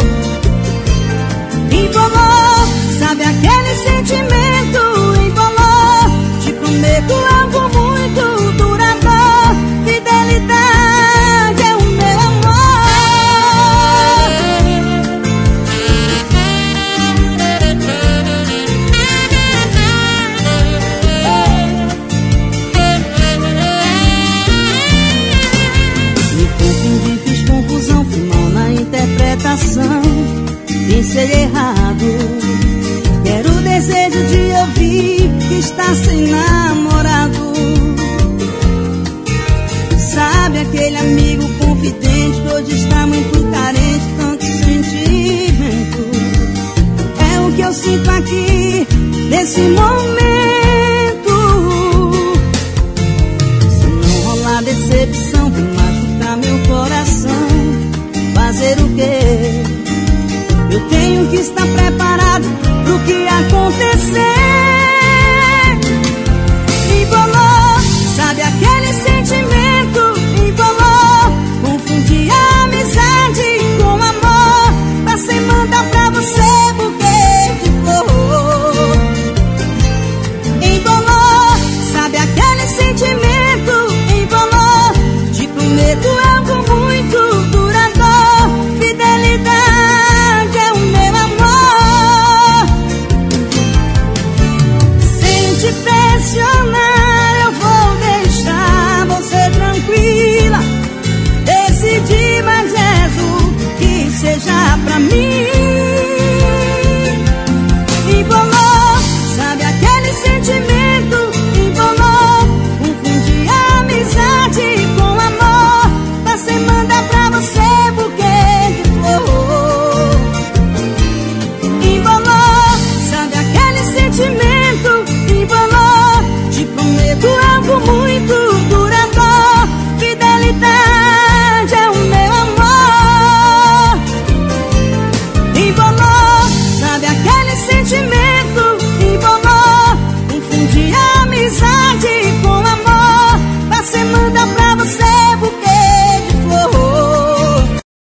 [SPEAKER 6] Embolou, sabe aquele sentimento? Embolou, te prometo algo muito duradouro. Fidelidade é o meu amor. Me confundi, fiz confusão, fui mal na interpretação. Pensei errado. Quero o desejo de ouvir que está sem namorado. Sabe aquele amigo confidente que hoje está muito carente, tanto sentimento. É o que eu sinto aqui nesse momento. Se não rolar decepção, vai machucar meu coração. Fazer o quê? Eu tenho que estar preparado pro que acontecer. Embolou, sabe aquele sentimento? Embolou, confundi a amizade com amor. Passei manda pra você buquê de flor. Embolou, sabe aquele sentimento? Embolou, te prometo algo muito duradouro. Fidelidade é o meu amor. Sem te pressionar, eu vou deixar você tranquila. Decidi, mas rezo que seja pra mim. Embolou, sabe aquele sentimento? Embolou, confundi a amizade com amor. Passei manda pra você buquê de flor. Embolou, sabe aquele sentimento? Embolou, te prometo algo muito duradouro. Fidelidade é o meu amor. Embolou, sabe aquele sentimento? Embolou, confundi a amizade com amor. Você manda pra você buquê de flor.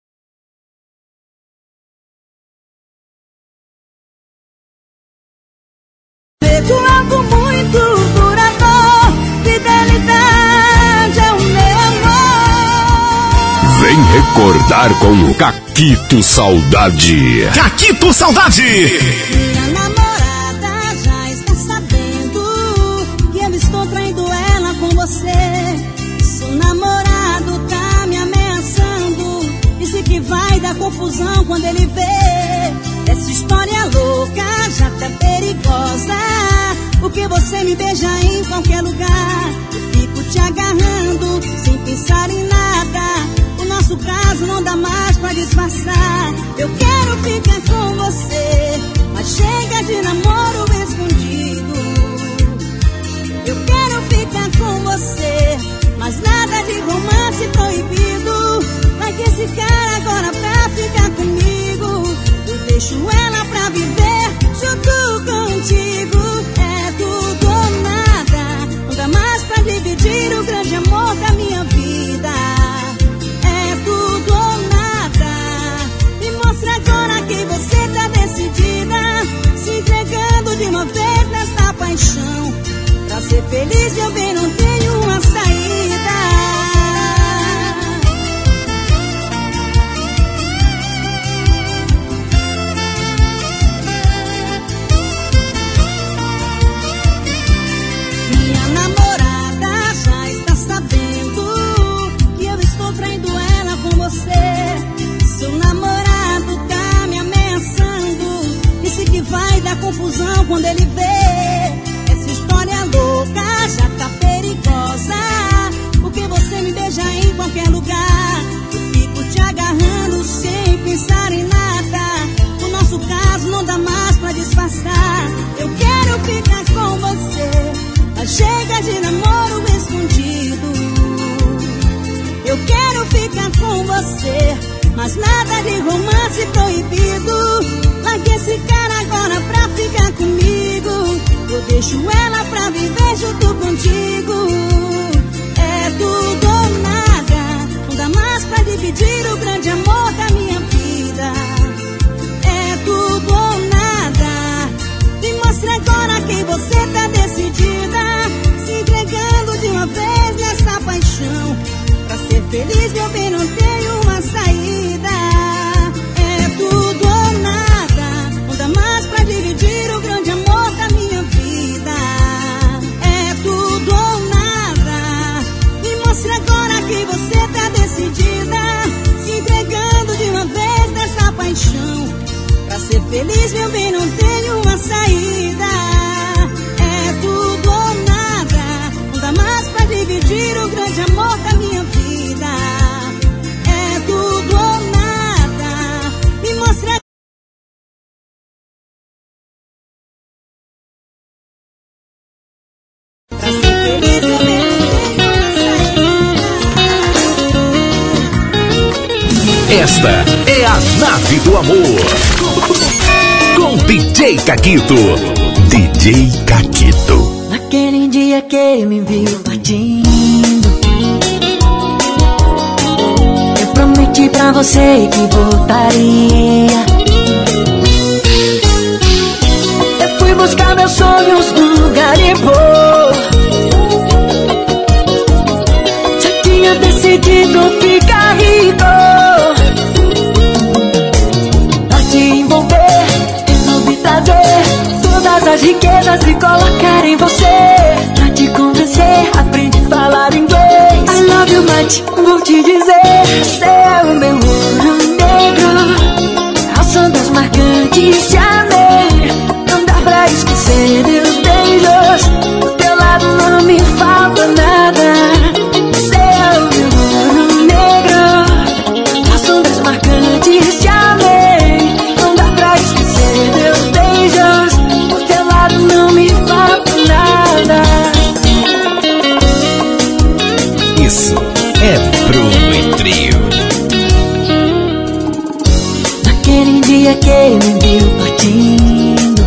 [SPEAKER 6] Feito algo muito duradouro. Fidelidade é o meu amor.
[SPEAKER 2] Vem recordar com o Caquito Saudade. Caquito Saudade.
[SPEAKER 6] Minha namorada já está sabendo que eu estou traindo ela com você. Seu namorado tá me ameaçando, disse que vai dar confusão quando ele vê. Essa história louca já tá perigosa, porque você me beija em qualquer lugar. Fico te agarrando sem pensar em nada. O nosso caso não dá mais pra disfarçar. Eu quero ficar com você, mas chega de namoro escondido. Eu quero ficar com você, mas nada de romance proibido.
[SPEAKER 5] feliz, meu bem, não tenho uma saída. Minha namorada já está sabendo que eu estou traindo ela com você. Seu namorado tá me ameaçando, disse que vai dar confusão quando ele vê. Essa história louca já tá perigosa, porque você me beija em qualquer lugar. Fico te agarrando sem pensar em nada. O nosso caso não dá mais pra disfarçar. Eu quero ficar com você, mas chega de namoro escondido. Eu quero ficar com você, mas nada de romance proibido. Largue esse cara agora pra ficar comigo. Eu deixo ela pra viver junto contigo. É tudo ou nada, não dá mais pra dividir o grande amor da minha vida. É tudo ou nada, me mostre agora que você tá decidida, se entregando de uma vez nessa paixão. Pra ser feliz, meu bem, não tenho uma saída. É tudo ou nada, não dá mais pra dividir o grande amor da minha vida. É tudo ou nada, me mostre agora que você tá decidida, se entregando de uma vez nessa paixão. Pra ser feliz, meu bem, não tenho uma saída. É tudo ou nada, não dá mais pra dividir o grande amor da minha vida. É tudo ou nada, me mostra. Pra ser feliz, meu bem, não tenho uma saída.
[SPEAKER 2] Esta é a Nave do Amor, com DJ Caquito. DJ Caquito.
[SPEAKER 6] Naquele dia que me viu partindo, eu prometi pra você que voltaria. Eu fui buscar meus sonhos no garimpo, já tinha decidido ficar rico. Pra te envolver, resolvi trazer todas as riquezas e colocar em você. Pra te convencer, aprendi a falar inglês. I love you much, vou te dizer. Você é o meu ouro negro, ao som das marcantes te amei. Não dá pra esquecer meus beijos, do teu lado não me falta nada. Você é o meu ouro negro, ao som das marcantes te amei. Não dá pra esquecer meus beijos, do teu lado não me falta nada.
[SPEAKER 2] Isso é Bruno e Trio.
[SPEAKER 6] Naquele dia que me viu partindo,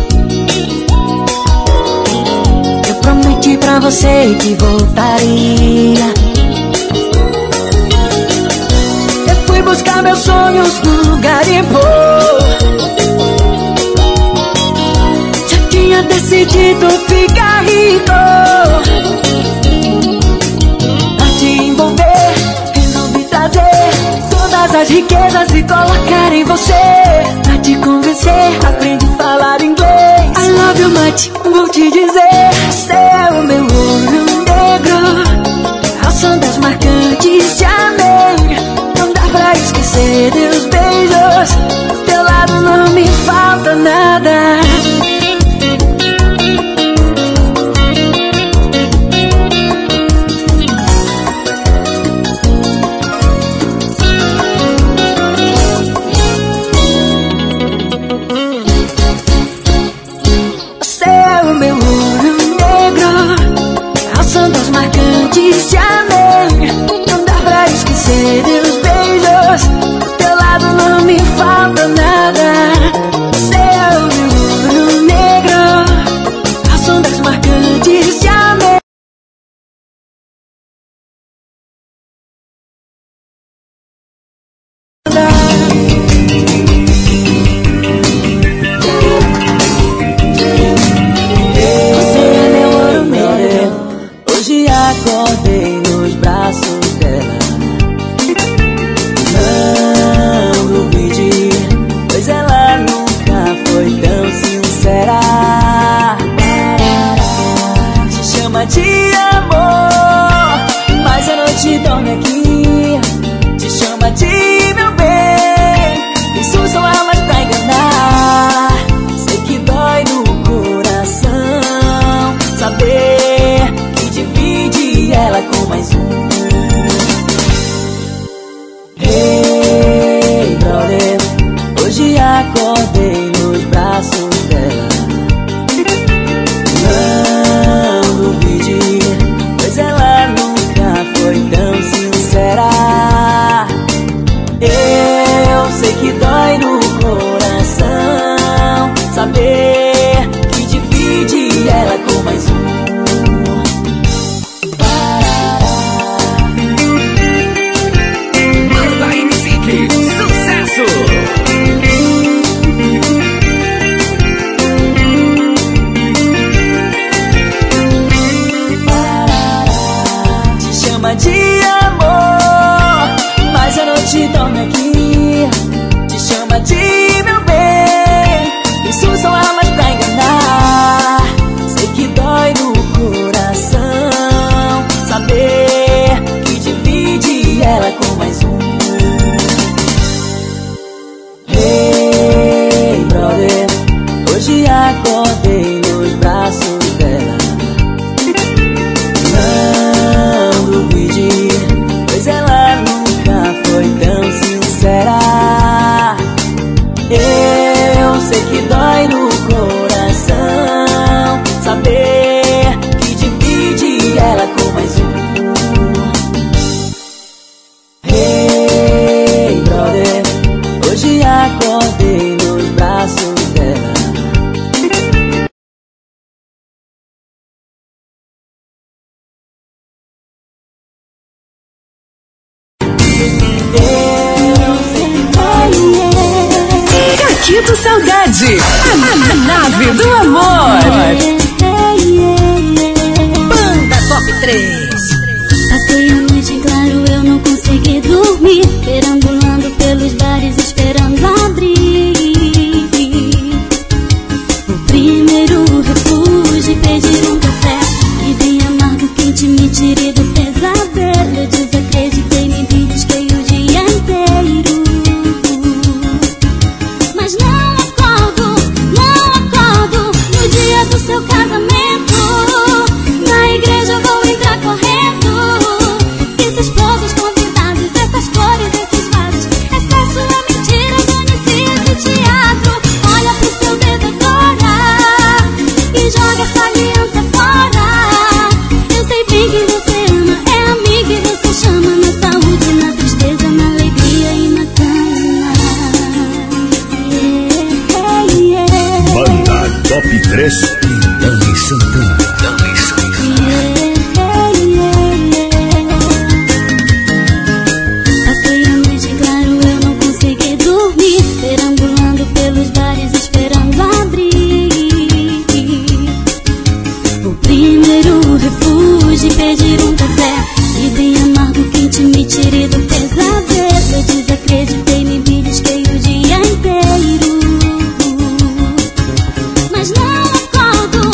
[SPEAKER 6] eu prometi pra você que voltaria. Eu fui buscar meus sonhos no garimpo, já tinha decidido ficar rico. Pra te envolver, resolvi trazer todas as riquezas e colocar em você. Pra te convencer, aprendi a falar inglês. I love you much, vou te dizer. Você é o meu ouro negro, ao som das marcantes te amei. Não dá pra esquecer teus beijos, do teu lado não me falta nada. Te amei, não dá pra esquecer teus beijos, do teu lado não me falta nada. Você é o meu acordei nos braços dela. Não duvide, pois ela nunca foi tão sincera. Eu sei que dói no coração saber que divide ela com mais um.
[SPEAKER 1] Banda MC, sucesso!
[SPEAKER 6] Te chama de amor, mas a noite dorme aqui. Te chama de meu bem, isso são armas pra enganar. Sei que dói no coração saber que divide ela com mais um. Hey, brother, hoje acordei nos braços dela. Não duvide, pois ela nunca foi tão sincera. Eu sei que dói no coração saber que divide ela com mais um. Hey, brother, hoje acordei nos braços dela.
[SPEAKER 1] Caquito Saudade, a nave do amor. Banda Top 3.
[SPEAKER 3] Passei a noite em claro, eu não consegui dormir, perambulando pelos bares, esperando abrir o primeiro refúgio, pedir um café e bem amargo, quente, me tire do pesadelo. Eu desacreditei, me belisquei o dia inteiro, mas não acordo no dia do seu casamento. Na igreja eu vou entrar correndo, esses povos convidados, essas cores, esses vasos, essa sua mentira, dane-se esse teatro. Olha pro seu dedo agora e joga essa aliança fora. Eu sei bem quem você ama, é amigo e você chama, na saúde, na tristeza, na alegria e na cama.
[SPEAKER 2] Banda Top 3 e Dani Santana.
[SPEAKER 3] Passei a noite em claro, eu não consegui dormir, perambulando pelos bares, esperando abrir o primeiro refúgio, pedir um café e bem amargo, quente, me tire do pesadelo. Eu desacreditei, me belisquei o dia inteiro, mas não acordo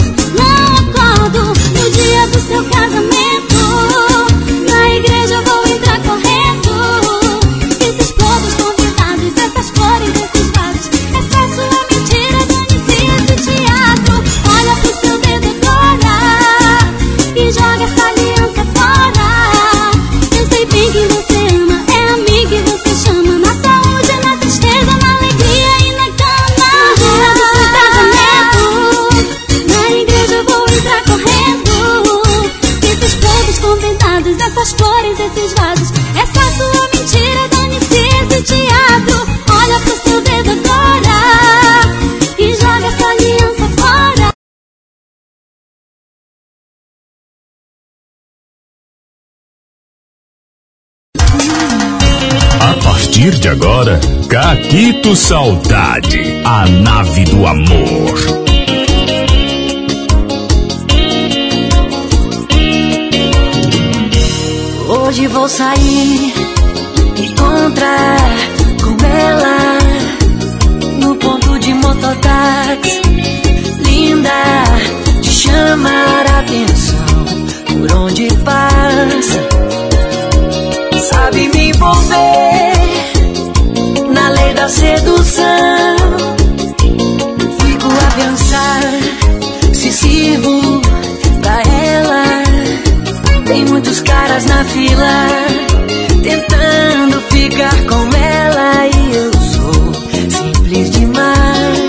[SPEAKER 3] no dia do seu casamento. Na igreja eu vou entrar correndo, esses povos convidados, essas cores, esses vasos, essa sua mentira, dane-se esse teatro. Olha pro seu dedo agora e joga essa aliança fora. Eu sei bem quem você ama, é amigo e você chama, na saúde, na tristeza, na alegria e na cama. No dia do seu casamento, na igreja eu vou entrar correndo, esses povos convidados, essas cores, esses vasos, essa sua mentira, dane-se esse teatro. Olha pro seu dedo agora e joga essa aliança fora.
[SPEAKER 2] A partir de agora, Caquito Saudade, a nave do amor.
[SPEAKER 5] Hoje vou sair, encontrar com ela no ponto de mototáxi. Linda, de chamar a atenção por onde passa. Sabe me envolver na lei da sedução. Fico a pensar se sirvo pra ela. Tem muitos caras na fila tentando ficar com ela, e eu sou simples demais.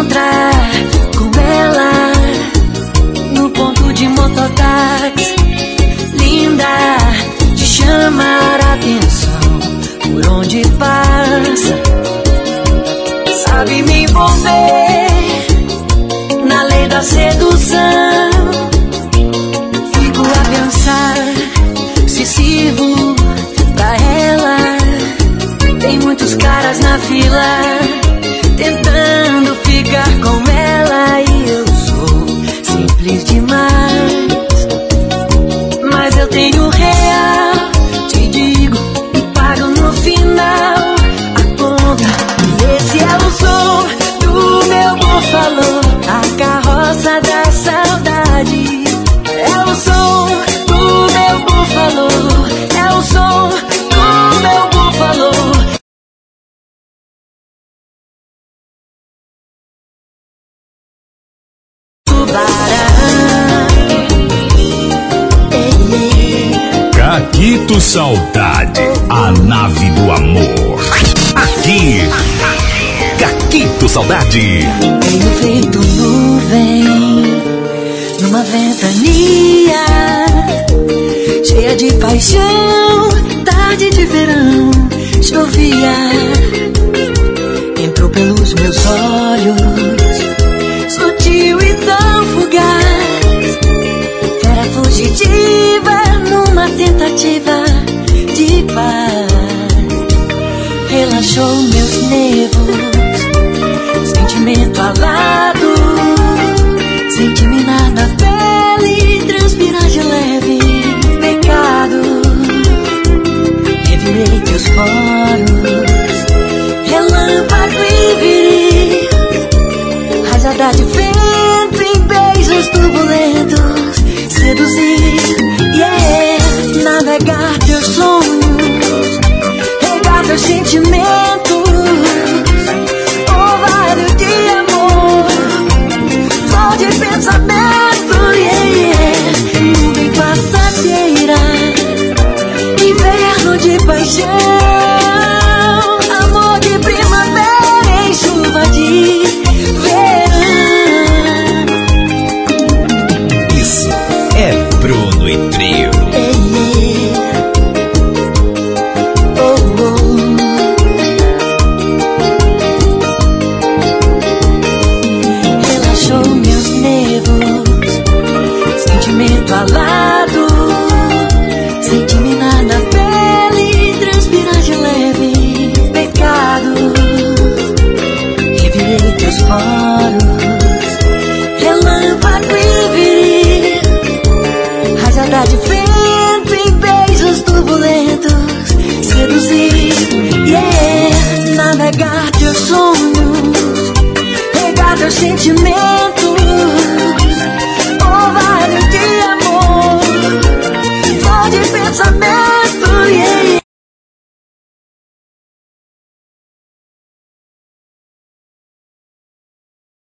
[SPEAKER 5] encontrar com ela no ponto de mototáxi. Linda, de chamar a atenção por onde passa. Sabe me envolver na lei da sedução. Fico a pensar se sirvo pra ela. Tem muitos caras na fila tentando ficar com ela, e eu sou simples demais. Mas eu tenho real, te digo e pago no final a conta. E esse é o som do meu búfalo, a carroça da saudade. É o som do meu búfalo, é o som do meu búfalo.
[SPEAKER 2] Caquito Saudade, a nave do amor. Aqui, Caquito Saudade.
[SPEAKER 5] Tenho feito nuvem numa ventania cheia de paixão. Tarde de verão chovia, entrou pelos meus olhos, sutil e tão fugaz. Era fugitiva numa tentativa de paz. Relaxou meus nervos, sentimento alado. Senti-me na pele, transpirar de leve, pecado. Revirei teus poros, relâmpago e viri. Rajada de vento em beijos turbulentos. Seduzir, yeah. Navegar teus sonhos, regar teus sentimentos. Orvalho de amor, flor de pensamento, yeah. Nuvem passageira, inverno de paixão. Amor de primavera em chuva de verão.
[SPEAKER 2] Isso é Bruno e Trio.
[SPEAKER 5] Relaxou meus nervos, sentimento alado. Senti-me na pele, transpirar de leve, pecado. Revirei teus poros, relâmpago e viri. Rajada de vento em beijos turbulentos. Seduzir, yeah. Navegar teus sonhos, regar teus sentimentos.